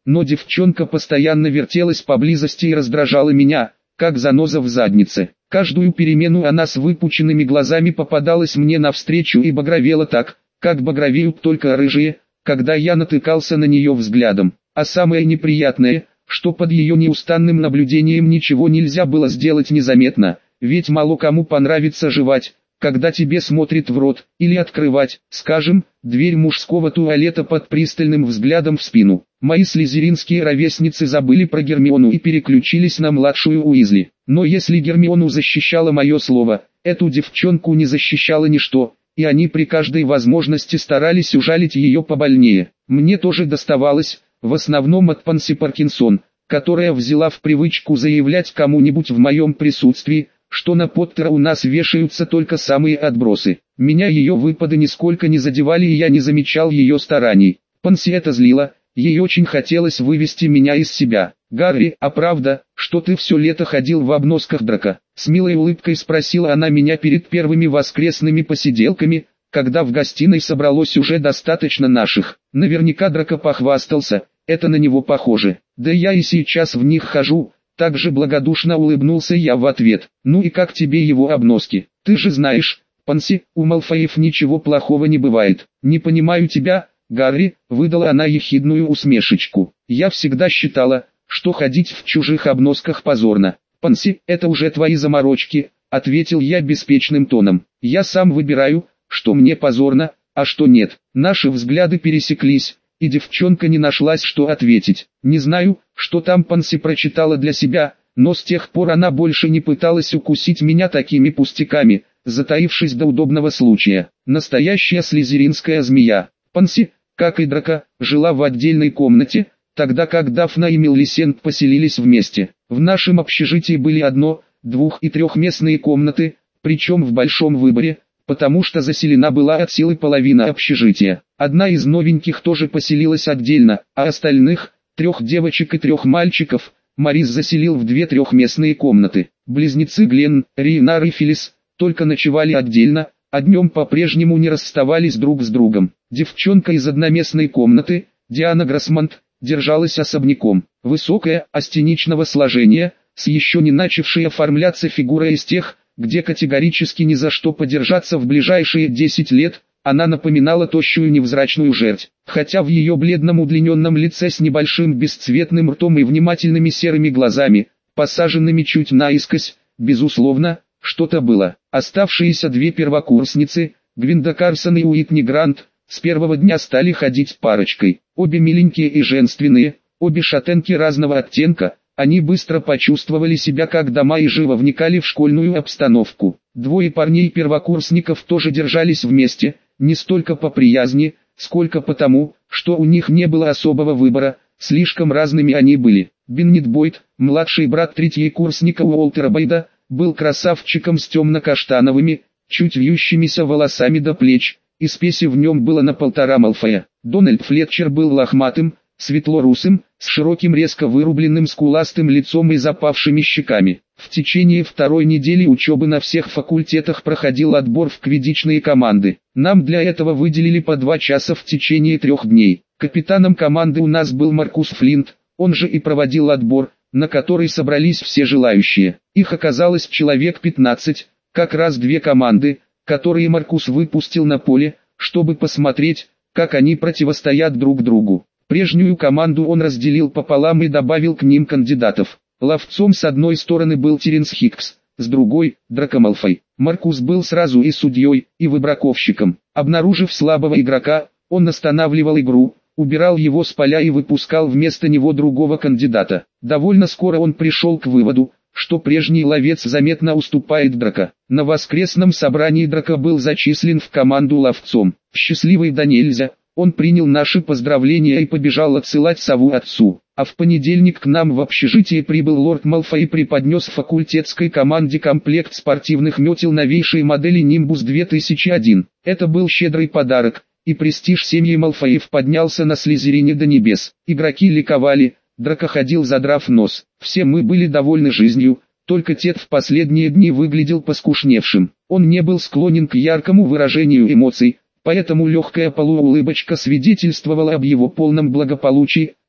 но девчонка постоянно вертелась поблизости и раздражала меня, как заноза в заднице. Каждую перемену она с выпученными глазами попадалась мне навстречу и багровела так, как багровеют только рыжие, когда я натыкался на нее взглядом. А самое неприятное, что под ее неустанным наблюдением ничего нельзя было сделать незаметно, ведь мало кому понравится жевать, когда тебе смотрит в рот, или открывать, скажем, дверь мужского туалета под пристальным взглядом в спину. Мои слизеринские ровесницы забыли про Гермиону и переключились на младшую Уизли. Но если Гермиону защищало мое слово, эту девчонку не защищало ничто, и они при каждой возможности старались ужалить ее побольнее. Мне тоже доставалось, в основном от Панси Паркинсон, которая взяла в привычку заявлять кому-нибудь в моем присутствии, что на Поттера у нас вешаются только самые отбросы. Меня ее выпады нисколько не задевали, и я не замечал ее стараний. Панси это злило, ей очень хотелось вывести меня из себя. «Гарри, а правда, что ты все лето ходил в обносках Драко?» С милой улыбкой спросила она меня перед первыми воскресными посиделками, когда в гостиной собралось уже достаточно наших. Наверняка Драко похвастался, это на него похоже. Да я и сейчас в них хожу. Также благодушно улыбнулся я в ответ. «Ну и как тебе его обноски? Ты же знаешь, Панси, у Малфоев ничего плохого не бывает». «Не понимаю тебя, Гарри», — выдала она ехидную усмешечку. «Я всегда считала, что ходить в чужих обносках позорно». «Панси, это уже твои заморочки», — ответил я беспечным тоном. «Я сам выбираю, что мне позорно, а что нет». Наши взгляды пересеклись, и девчонка не нашлась, что ответить. Не знаю, что там Панси прочитала для себя, но с тех пор она больше не пыталась укусить меня такими пустяками, затаившись до удобного случая. Настоящая слизеринская змея. Панси, как и Драко, жила в отдельной комнате, тогда как Дафна и Милисент поселились вместе. В нашем общежитии были одно-, двух- и трехместные комнаты, причем в большом выборе, потому что заселена была от силы половина общежития. Одна из новеньких тоже поселилась отдельно, а остальных, трех девочек и трех мальчиков, Морис заселил в две трехместные комнаты. Близнецы Гленн, Рейнар и Филлис только ночевали отдельно, а днем по-прежнему не расставались друг с другом. Девчонка из одноместной комнаты, Диана Гроссмонт, держалась особняком. Высокая, астеничного сложения, с еще не начавшей оформляться фигурой из тех, где категорически ни за что подержаться в ближайшие десять лет, она напоминала тощую невзрачную жерть. Хотя в ее бледном удлиненном лице с небольшим бесцветным ртом и внимательными серыми глазами, посаженными чуть наискось, безусловно, что-то было. Оставшиеся две первокурсницы, Гвинда Карсон и Уитни Грант, с первого дня стали ходить парочкой. Обе миленькие и женственные, обе шатенки разного оттенка, они быстро почувствовали себя как дома и живо вникали в школьную обстановку. Двое парней-первокурсников тоже держались вместе, не столько по приязни, сколько потому, что у них не было особого выбора, слишком разными они были. Беннет Бойд, младший брат третьекурсника Уолтера Бойда, был красавчиком с темно-каштановыми, чуть вьющимися волосами до плеч, и спеси в нем было на полтора Малфоя. Дональд Флетчер был лохматым, светло-русым, с широким резко вырубленным скуластым лицом и запавшими щеками. В течение второй недели учебы на всех факультетах проходил отбор в квиддичные команды. Нам для этого выделили по два часа в течение трех дней. Капитаном команды у нас был Маркус Флинт, он же и проводил отбор, на который собрались все желающие. Их оказалось человек пятнадцать, как раз две команды, которые Маркус выпустил на поле, чтобы посмотреть, как они противостоят друг другу. Прежнюю команду он разделил пополам и добавил к ним кандидатов. Ловцом с одной стороны был Теренс Хикс, с другой – Драко Малфой. Маркус был сразу и судьей, и выбраковщиком. Обнаружив слабого игрока, он останавливал игру, убирал его с поля и выпускал вместо него другого кандидата. Довольно скоро он пришел к выводу, что прежний ловец заметно уступает Драко. На воскресном собрании Драко был зачислен в команду ловцом. Счастливый да нельзя, он принял наши поздравления и побежал отсылать сову отцу. А в понедельник к нам в общежитие прибыл лорд Малфой и преподнес факультетской команде комплект спортивных метел новейшей модели Нимбус две тысячи один. Это был щедрый подарок, и престиж семьи Малфоев поднялся на Слизерине до небес. Игроки ликовали, Драко ходил задрав нос. Все мы были довольны жизнью, только Тед в последние дни выглядел поскушневшим. Он не был склонен к яркому выражению эмоций, поэтому легкая полуулыбочка свидетельствовала об его полном благополучии,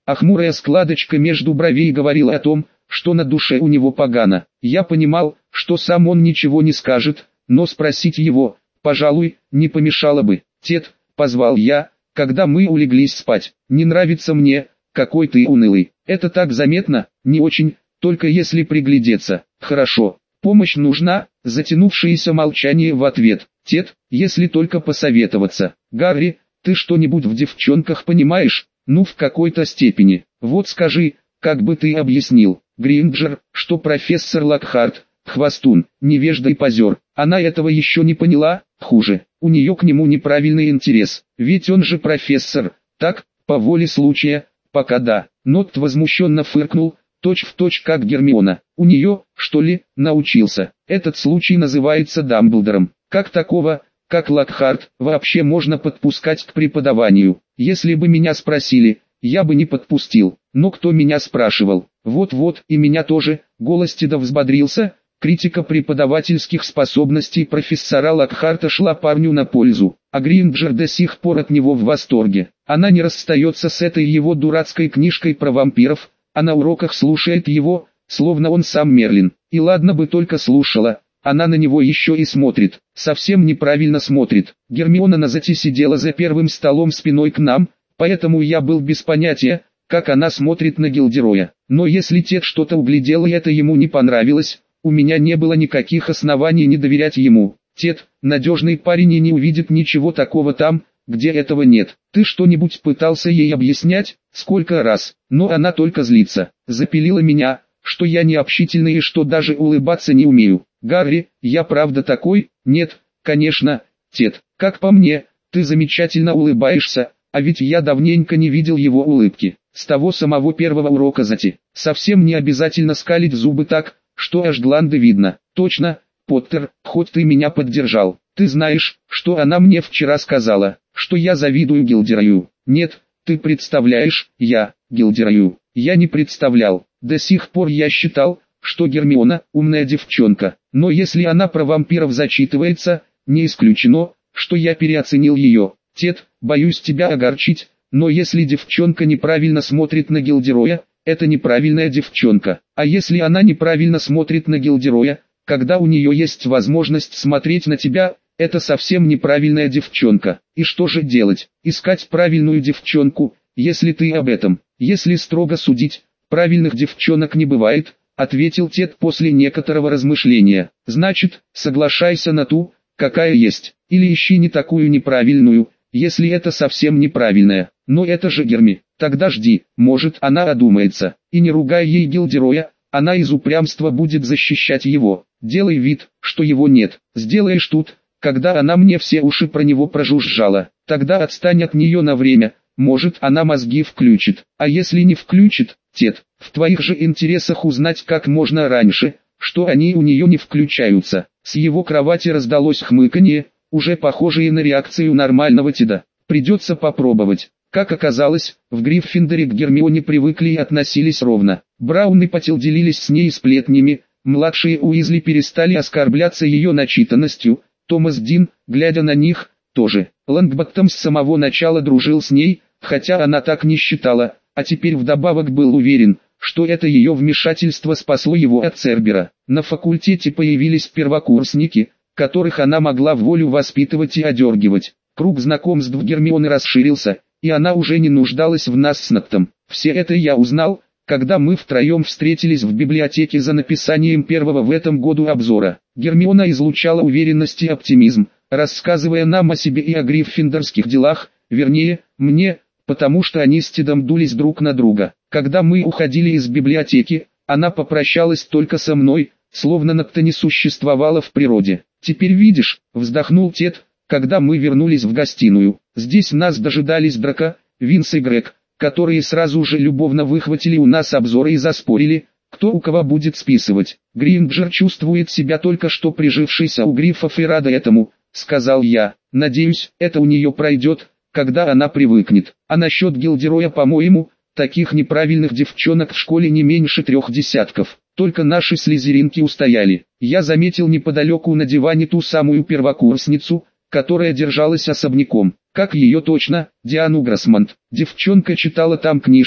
а хмурая складочка между бровей говорила о том, что на душе у него погано. Я понимал, что сам он ничего не скажет, но спросить его, пожалуй, не помешало бы. «Тед», — позвал я, когда мы улеглись спать, — «не нравится мне, какой ты унылый». «Это так заметно?» «Не очень, только если приглядеться». «Хорошо, помощь нужна?» Затянувшееся молчание в ответ. «Тед, если только посоветоваться». «Гарри, ты что-нибудь в девчонках понимаешь?» «Ну, в какой-то степени. Вот скажи, как бы ты объяснил Гринджер, что профессор Локхарт — хвостун, невежда и позер. Она этого еще не поняла, хуже, у нее к нему неправильный интерес, ведь он же профессор, так, по воле случая, пока да». Нотт возмущенно фыркнул, точь в точь как Гермиона. «У нее, что ли, научился? Этот случай называется Дамблдором. Как такого, как Локхарт, вообще можно подпускать к преподаванию? Если бы меня спросили, я бы не подпустил, но кто меня спрашивал? Вот-вот, и меня тоже». Голос Теда взбодрился, критика преподавательских способностей профессора Локхарта шла парню на пользу, а Гринджер до сих пор от него в восторге. Она не расстается с этой его дурацкой книжкой про вампиров, а на уроках слушает его, словно он сам Мерлин. И ладно бы только слушала, она на него еще и смотрит, совсем неправильно смотрит. Гермиона на зате сидела за первым столом спиной к нам, поэтому я был без понятия, как она смотрит на Гилдероя. Но если Тед что-то углядел и это ему не понравилось, у меня не было никаких оснований не доверять ему. Тед, надежный парень и не увидит ничего такого там, где этого нет. Ты что-нибудь пытался ей объяснять? Сколько раз? Но она только злится. Запилила меня, что я не общительный и что даже улыбаться не умею. Гарри, я правда такой? Нет, конечно, Тед. Как по мне, ты замечательно улыбаешься, а ведь я давненько не видел его улыбки. С того самого первого урока зати. Совсем не обязательно скалить зубы так, что аж гланды видно. Точно, Поттер, хоть ты меня поддержал. Ты знаешь, что она мне вчера сказала, что я завидую Гилдерою. Нет, ты представляешь, я, Гилдерою, я не представлял. До сих пор я считал, что Гермиона умная девчонка, но если она про вампиров зачитывается, не исключено, что я переоценил ее. Тед, боюсь тебя огорчить, но если девчонка неправильно смотрит на Гилдероя, это неправильная девчонка. А если она неправильно смотрит на Гилдероя, когда у нее есть возможность смотреть на тебя, это совсем неправильная девчонка. И что же делать? Искать правильную девчонку, если ты об этом. Если строго судить, правильных девчонок не бывает, ответил Тед после некоторого размышления. Значит, соглашайся на ту, какая есть, или ищи не такую неправильную, если это совсем неправильная. Но это же Герми, тогда жди, может она одумается, и не ругай ей Гилдероя, она из упрямства будет защищать его. Делай вид, что его нет, сделаешь тут, когда она мне все уши про него прожужжала, тогда отстань от нее на время, может она мозги включит, а если не включит, Тед, в твоих же интересах узнать как можно раньше, что они у нее не включаются. С его кровати раздалось хмыканье, уже похожее на реакцию нормального Теда. Придется попробовать. Как оказалось, в Гриффиндоре к Гермионе привыкли и относились ровно. Браун и Паттил делились с ней сплетнями, младшие Уизли перестали оскорбляться ее начитанностью, Томас Дин, глядя на них, тоже. Лонгботтом с самого начала дружил с ней, хотя она так не считала, а теперь вдобавок был уверен, что это ее вмешательство спасло его от Цербера. На факультете появились первокурсники, которых она могла в волю воспитывать и одергивать. Круг знакомств Гермионы расширился, и она уже не нуждалась в нас с Ноттом. Все это я узнал, когда мы втроем встретились в библиотеке за написанием первого в этом году обзора. Гермиона излучала уверенность и оптимизм, рассказывая нам о себе и о гриффиндорских делах, вернее, мне, потому что они с Тедом дулись друг на друга. Когда мы уходили из библиотеки, она попрощалась только со мной, словно Нотта не существовало в природе. «Теперь видишь», — вздохнул Тед, когда мы вернулись в гостиную. Здесь нас дожидались Драко, Винс и Грег, которые сразу же любовно выхватили у нас обзоры и заспорили, кто у кого будет списывать. «Гринджер чувствует себя только что прижившейся у гриффов и рада этому», — сказал я. «Надеюсь, это у нее пройдет, когда она привыкнет. А насчет Гилдероя, по-моему, таких неправильных девчонок в школе не меньше трех десятков. Только наши слизеринки устояли». Я заметил неподалеку на диване ту самую первокурсницу, которая держалась особняком. Как ее точно? Диану Гроссмонт. Девчонка читала там книжку,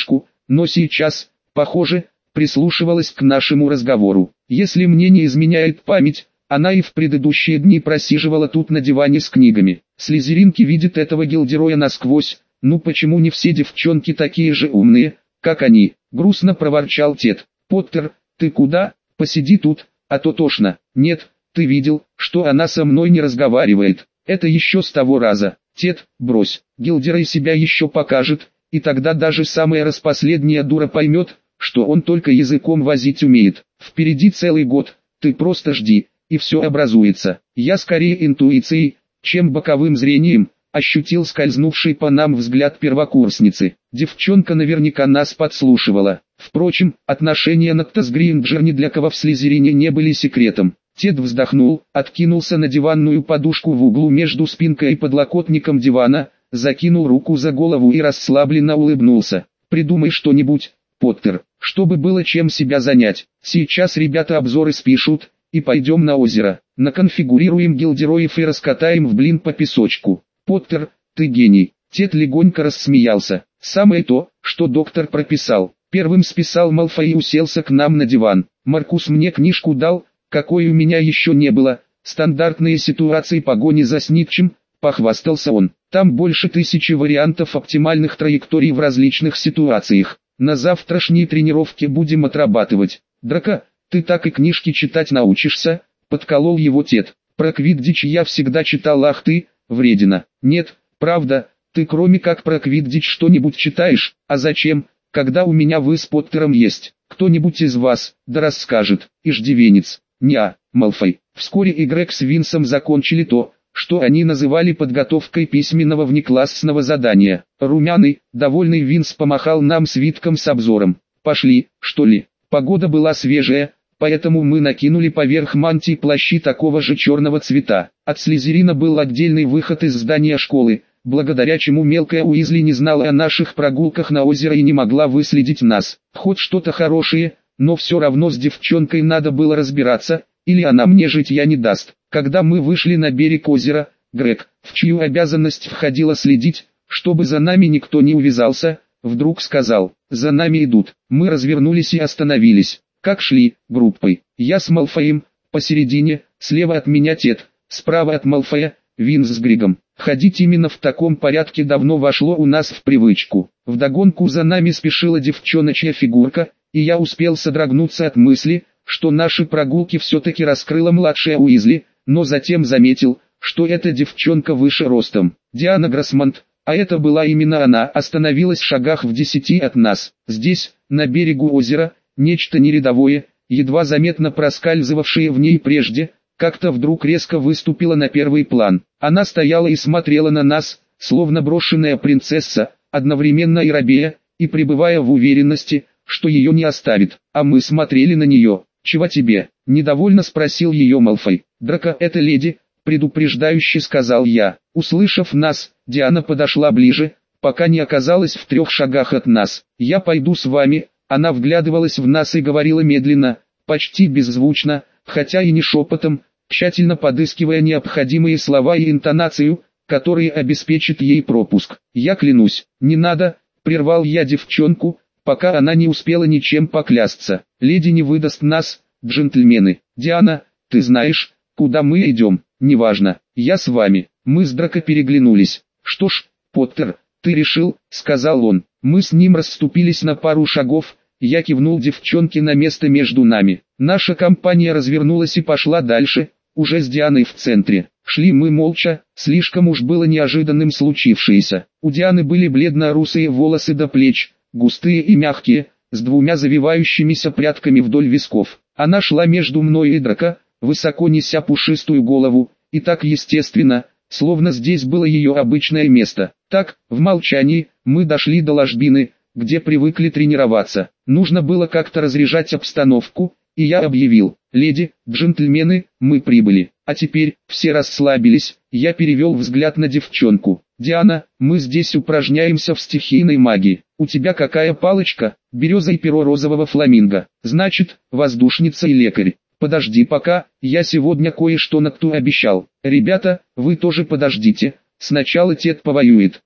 но сейчас, похоже, прислушивалась к нашему разговору. Если мне не изменяет память, она и в предыдущие дни просиживала тут на диване с книгами. Слизеринки видят этого Гилдероя насквозь, ну почему не все девчонки такие же умные, как они? Грустно проворчал Тед. Поттер, ты куда? Посиди тут, а то тошно. Нет, ты видел, что она со мной не разговаривает. Это еще с того раза. Тед, брось, Гилдерой себя еще покажет, и тогда даже самая распоследняя дура поймет, что он только языком возить умеет. Впереди целый год, ты просто жди, и все образуется. Я скорее интуицией, чем боковым зрением, ощутил скользнувший по нам взгляд первокурсницы. Девчонка наверняка нас подслушивала. Впрочем, отношения Нокта с Гринджер ни для кого в Слизерине не были секретом. Тед вздохнул, откинулся на диванную подушку в углу между спинкой и подлокотником дивана, закинул руку за голову и расслабленно улыбнулся. «Придумай что-нибудь, Поттер, чтобы было чем себя занять. Сейчас ребята обзоры спишут, и пойдем на озеро. Наконфигурируем гилдероев и раскатаем в блин по песочку. Поттер, ты гений». Тед легонько рассмеялся. «Самое то, что доктор прописал». Первым списал Малфой и уселся к нам на диван. «Маркус мне книжку дал, какой у меня еще не было. Стандартные ситуации погони за Снитчем», — похвастался он. «Там больше тысячи вариантов оптимальных траекторий в различных ситуациях. На завтрашней тренировке будем отрабатывать». «Драко, ты так и книжки читать научишься?» — подколол его Тед. «Про Квиддич я всегда читал, ах ты, вредина». «Нет, правда, ты кроме как про Квиддич что-нибудь читаешь? А зачем, когда у меня вы с Поттером есть? Кто-нибудь из вас, да расскажет». Иждивенец. «Неа, Малфой». Вскоре и Грег с Винсом закончили то, что они называли подготовкой письменного внеклассного задания. Румяный, довольный Винс помахал нам свитком с обзором. «Пошли, что ли?» Погода была свежая, поэтому мы накинули поверх мантий плащи такого же черного цвета. От Слизерина был отдельный выход из здания школы, благодаря чему мелкая Уизли не знала о наших прогулках на озеро и не могла выследить нас. Хоть что-то хорошее, но все равно с девчонкой надо было разбираться, или она мне житья не даст. Когда мы вышли на берег озера, Грег, в чью обязанность входило следить, чтобы за нами никто не увязался, вдруг сказал: «За нами идут». Мы развернулись и остановились. Как шли, группой. Я с Малфоем, посередине, слева от меня Тед, справа от Малфоя, Винс с Григом. Ходить именно в таком порядке давно вошло у нас в привычку. Вдогонку за нами спешила девчоночья фигурка, и я успел содрогнуться от мысли, что наши прогулки все-таки раскрыла младшая Уизли, но затем заметил, что эта девчонка выше ростом. Диана Гроссмонт, а это была именно она, остановилась в шагах в десяти от нас. Здесь, на берегу озера, нечто нерядовое, едва заметно проскальзывавшее в ней прежде, как-то вдруг резко выступило на первый план. Она стояла и смотрела на нас, словно брошенная принцесса, одновременно и робея, и пребывая в уверенности, что ее не оставит. А мы смотрели на нее. «Чего тебе?» – недовольно спросил ее Малфой. «Драко, это леди», – предупреждающе сказал я. Услышав нас, Диана подошла ближе, пока не оказалась в трех шагах от нас. «Я пойду с вами». Она вглядывалась в нас и говорила медленно, почти беззвучно, хотя и не шепотом, тщательно подыскивая необходимые слова и интонацию, которые обеспечат ей пропуск. «Я клянусь, не надо», – прервал я девчонку, пока она не успела ничем поклясться. «Леди не выдаст нас, джентльмены». «Диана, ты знаешь, куда мы идем?» «Неважно, я с вами». Мы с Драко переглянулись. «Что ж, Поттер, ты решил», — сказал он. Мы с ним расступились на пару шагов, я кивнул девчонке на место между нами. Наша компания развернулась и пошла дальше, уже с Дианой в центре. Шли мы молча, слишком уж было неожиданным случившееся. У Дианы были бледно-русые волосы до плеч, густые и мягкие, с двумя завивающимися прядками вдоль висков. Она шла между мной и Драко, высоко неся пушистую голову, и так естественно, словно здесь было ее обычное место. Так, в молчании, мы дошли до ложбины, где привыкли тренироваться. Нужно было как-то разряжать обстановку, и я объявил: «Леди, джентльмены, мы прибыли». А теперь, все расслабились, я перевел взгляд на девчонку. «Диана, мы здесь упражняемся в стихийной магии. У тебя какая палочка?» «Береза и перо розового фламинго». «Значит, воздушница и лекарь». «Подожди пока, я сегодня кое-что Нокту обещал». «Ребята, вы тоже подождите, сначала Тед повоюет».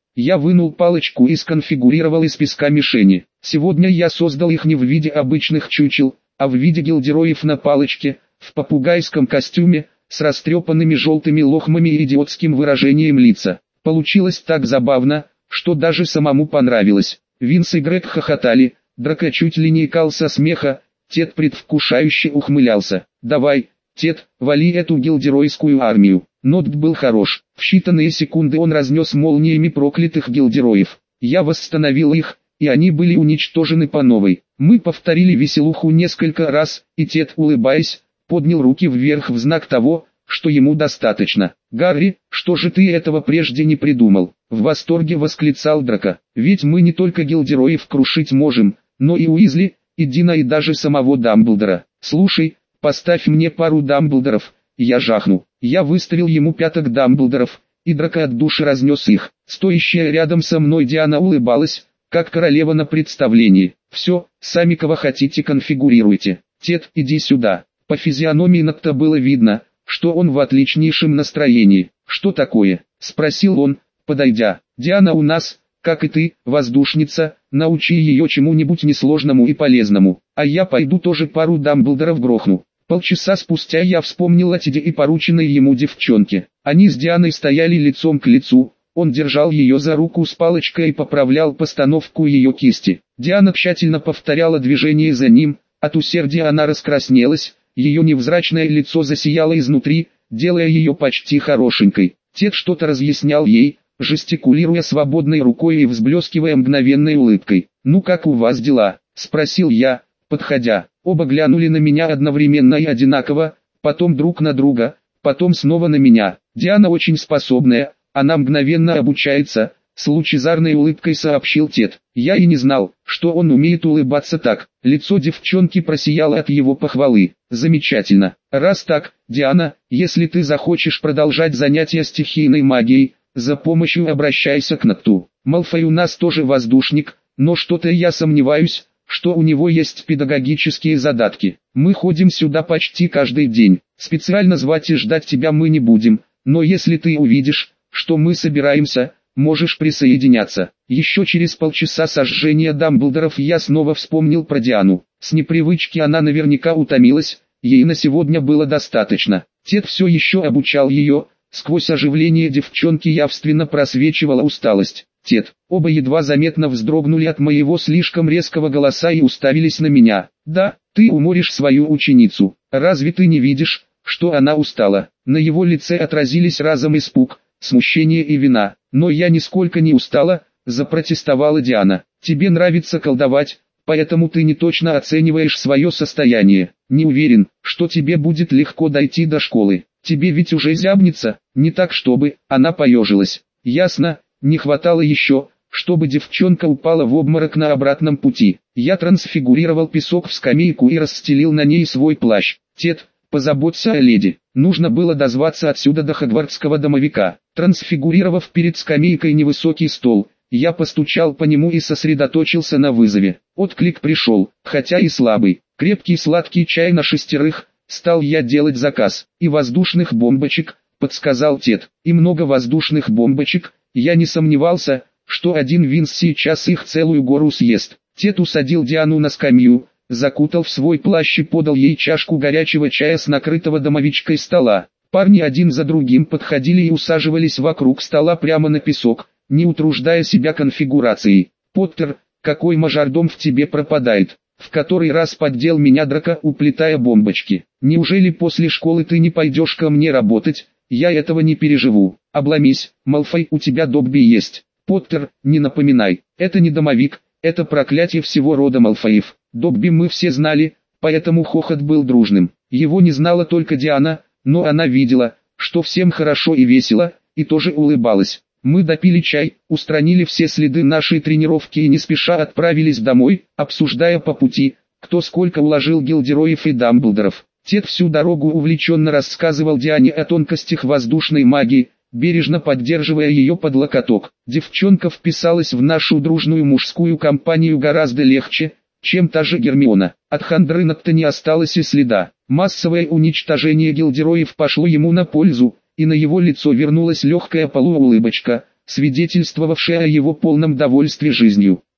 Я вынул палочку и сконфигурировал из песка мишени. Сегодня я создал их не в виде обычных чучел, а в виде гильдероев на палочке, в попугайском костюме, с растрепанными желтыми лохмами и идиотским выражением лица. Получилось так забавно, что даже самому понравилось. Винс и Грег хохотали, Драко чуть ли не икал со смеха, Тед предвкушающе ухмылялся. «Давай, Тед, вали эту гильдеройскую армию». Нот был хорош. В считанные секунды он разнес молниями проклятых гильдероев. Я восстановил их, и они были уничтожены по новой. Мы повторили веселуху несколько раз, и Тед, улыбаясь, поднял руки вверх в знак того, что ему достаточно. «Гарри, что же ты этого прежде не придумал?» В восторге восклицал Драко. «Ведь мы не только гильдероев крушить можем, но и Уизли, и Дина, и даже самого Дамблдора. Слушай, поставь мне пару Дамблдоров». Я жахну. Я выставил ему пяток Дамблдоров, и Драко от души разнес их. Стоящая рядом со мной Диана улыбалась, как королева на представлении. «Все, сами кого хотите конфигурируйте. Тед, иди сюда». По физиономии Нотта было видно, что он в отличнейшем настроении. «Что такое?» – спросил он, подойдя. «Диана у нас, как и ты, воздушница, научи ее чему-нибудь несложному и полезному, а я пойду тоже пару Дамблдоров грохну». Полчаса спустя я вспомнил о Теде и порученной ему девчонке. Они с Дианой стояли лицом к лицу, он держал ее за руку с палочкой и поправлял постановку ее кисти. Диана тщательно повторяла движение за ним, от усердия она раскраснелась, ее невзрачное лицо засияло изнутри, делая ее почти хорошенькой. Тед что-то разъяснял ей, жестикулируя свободной рукой и взблескивая мгновенной улыбкой. «Ну как у вас дела?» – спросил я, подходя. Оба глянули на меня одновременно и одинаково, потом друг на друга, потом снова на меня. «Диана очень способная, она мгновенно обучается», — с лучезарной улыбкой сообщил Тед. Я и не знал, что он умеет улыбаться так. Лицо девчонки просияло от его похвалы. «Замечательно. Раз так, Диана, если ты захочешь продолжать занятия стихийной магией, за помощью обращайся к Нотту. Малфой у нас тоже воздушник, но что-то я сомневаюсь, что у него есть педагогические задатки. Мы ходим сюда почти каждый день. Специально звать и ждать тебя мы не будем, но если ты увидишь, что мы собираемся, можешь присоединяться». Еще через полчаса сожжения Дамблдоров я снова вспомнил про Диану. С непривычки она наверняка утомилась, ей на сегодня было достаточно. Тед все еще обучал ее, сквозь оживление девчонки явственно просвечивала усталость. «Тед». Оба едва заметно вздрогнули от моего слишком резкого голоса и уставились на меня. «Да, ты уморишь свою ученицу. Разве ты не видишь, что она устала?» На его лице отразились разом испуг, смущение и вина. «Но я нисколько не устала», — запротестовала Диана. «Тебе нравится колдовать, поэтому ты не точно оцениваешь свое состояние. Не уверен, что тебе будет легко дойти до школы. Тебе ведь уже зябнется, не так чтобы». Она поежилась. «Ясно. Не хватало еще, чтобы девчонка упала в обморок на обратном пути». Я трансфигурировал песок в скамейку и расстелил на ней свой плащ. «Тед, позаботься о леди. Нужно было дозваться отсюда до хогвартского домовика». Трансфигурировав перед скамейкой невысокий стол, я постучал по нему и сосредоточился на вызове. Отклик пришел, хотя и слабый. «Крепкий сладкий чай на шестерых», стал я делать заказ. «И воздушных бомбочек», подсказал Тед. «И много воздушных бомбочек». Я не сомневался, что один Винс сейчас их целую гору съест. Тед усадил Диану на скамью, закутал в свой плащ и подал ей чашку горячего чая с накрытого домовичкой стола. Парни один за другим подходили и усаживались вокруг стола прямо на песок, не утруждая себя конфигурацией. «Поттер, какой мажордом в тебе пропадает?» В который раз поддел меня Драко, уплетая бомбочки. «Неужели после школы ты не пойдешь ко мне работать? Я этого не переживу». «Обломись, Малфой, у тебя Добби есть». «Поттер, не напоминай, это не домовик, это проклятие всего рода Малфоев». Добби мы все знали, поэтому хохот был дружным. Его не знала только Диана, но она видела, что всем хорошо и весело, и тоже улыбалась. Мы допили чай, устранили все следы нашей тренировки и не спеша отправились домой, обсуждая по пути, кто сколько уложил гильдероев и Дамблдоров. Тед всю дорогу увлеченно рассказывал Диане о тонкостях воздушной магии, бережно поддерживая ее под локоток. Девчонка вписалась в нашу дружную мужскую компанию гораздо легче, чем та же Гермиона. От хандры Нотта не осталось и следа. Массовое уничтожение гильдероев пошло ему на пользу, и на его лицо вернулась легкая полуулыбочка, свидетельствовавшее о его полном довольстве жизнью.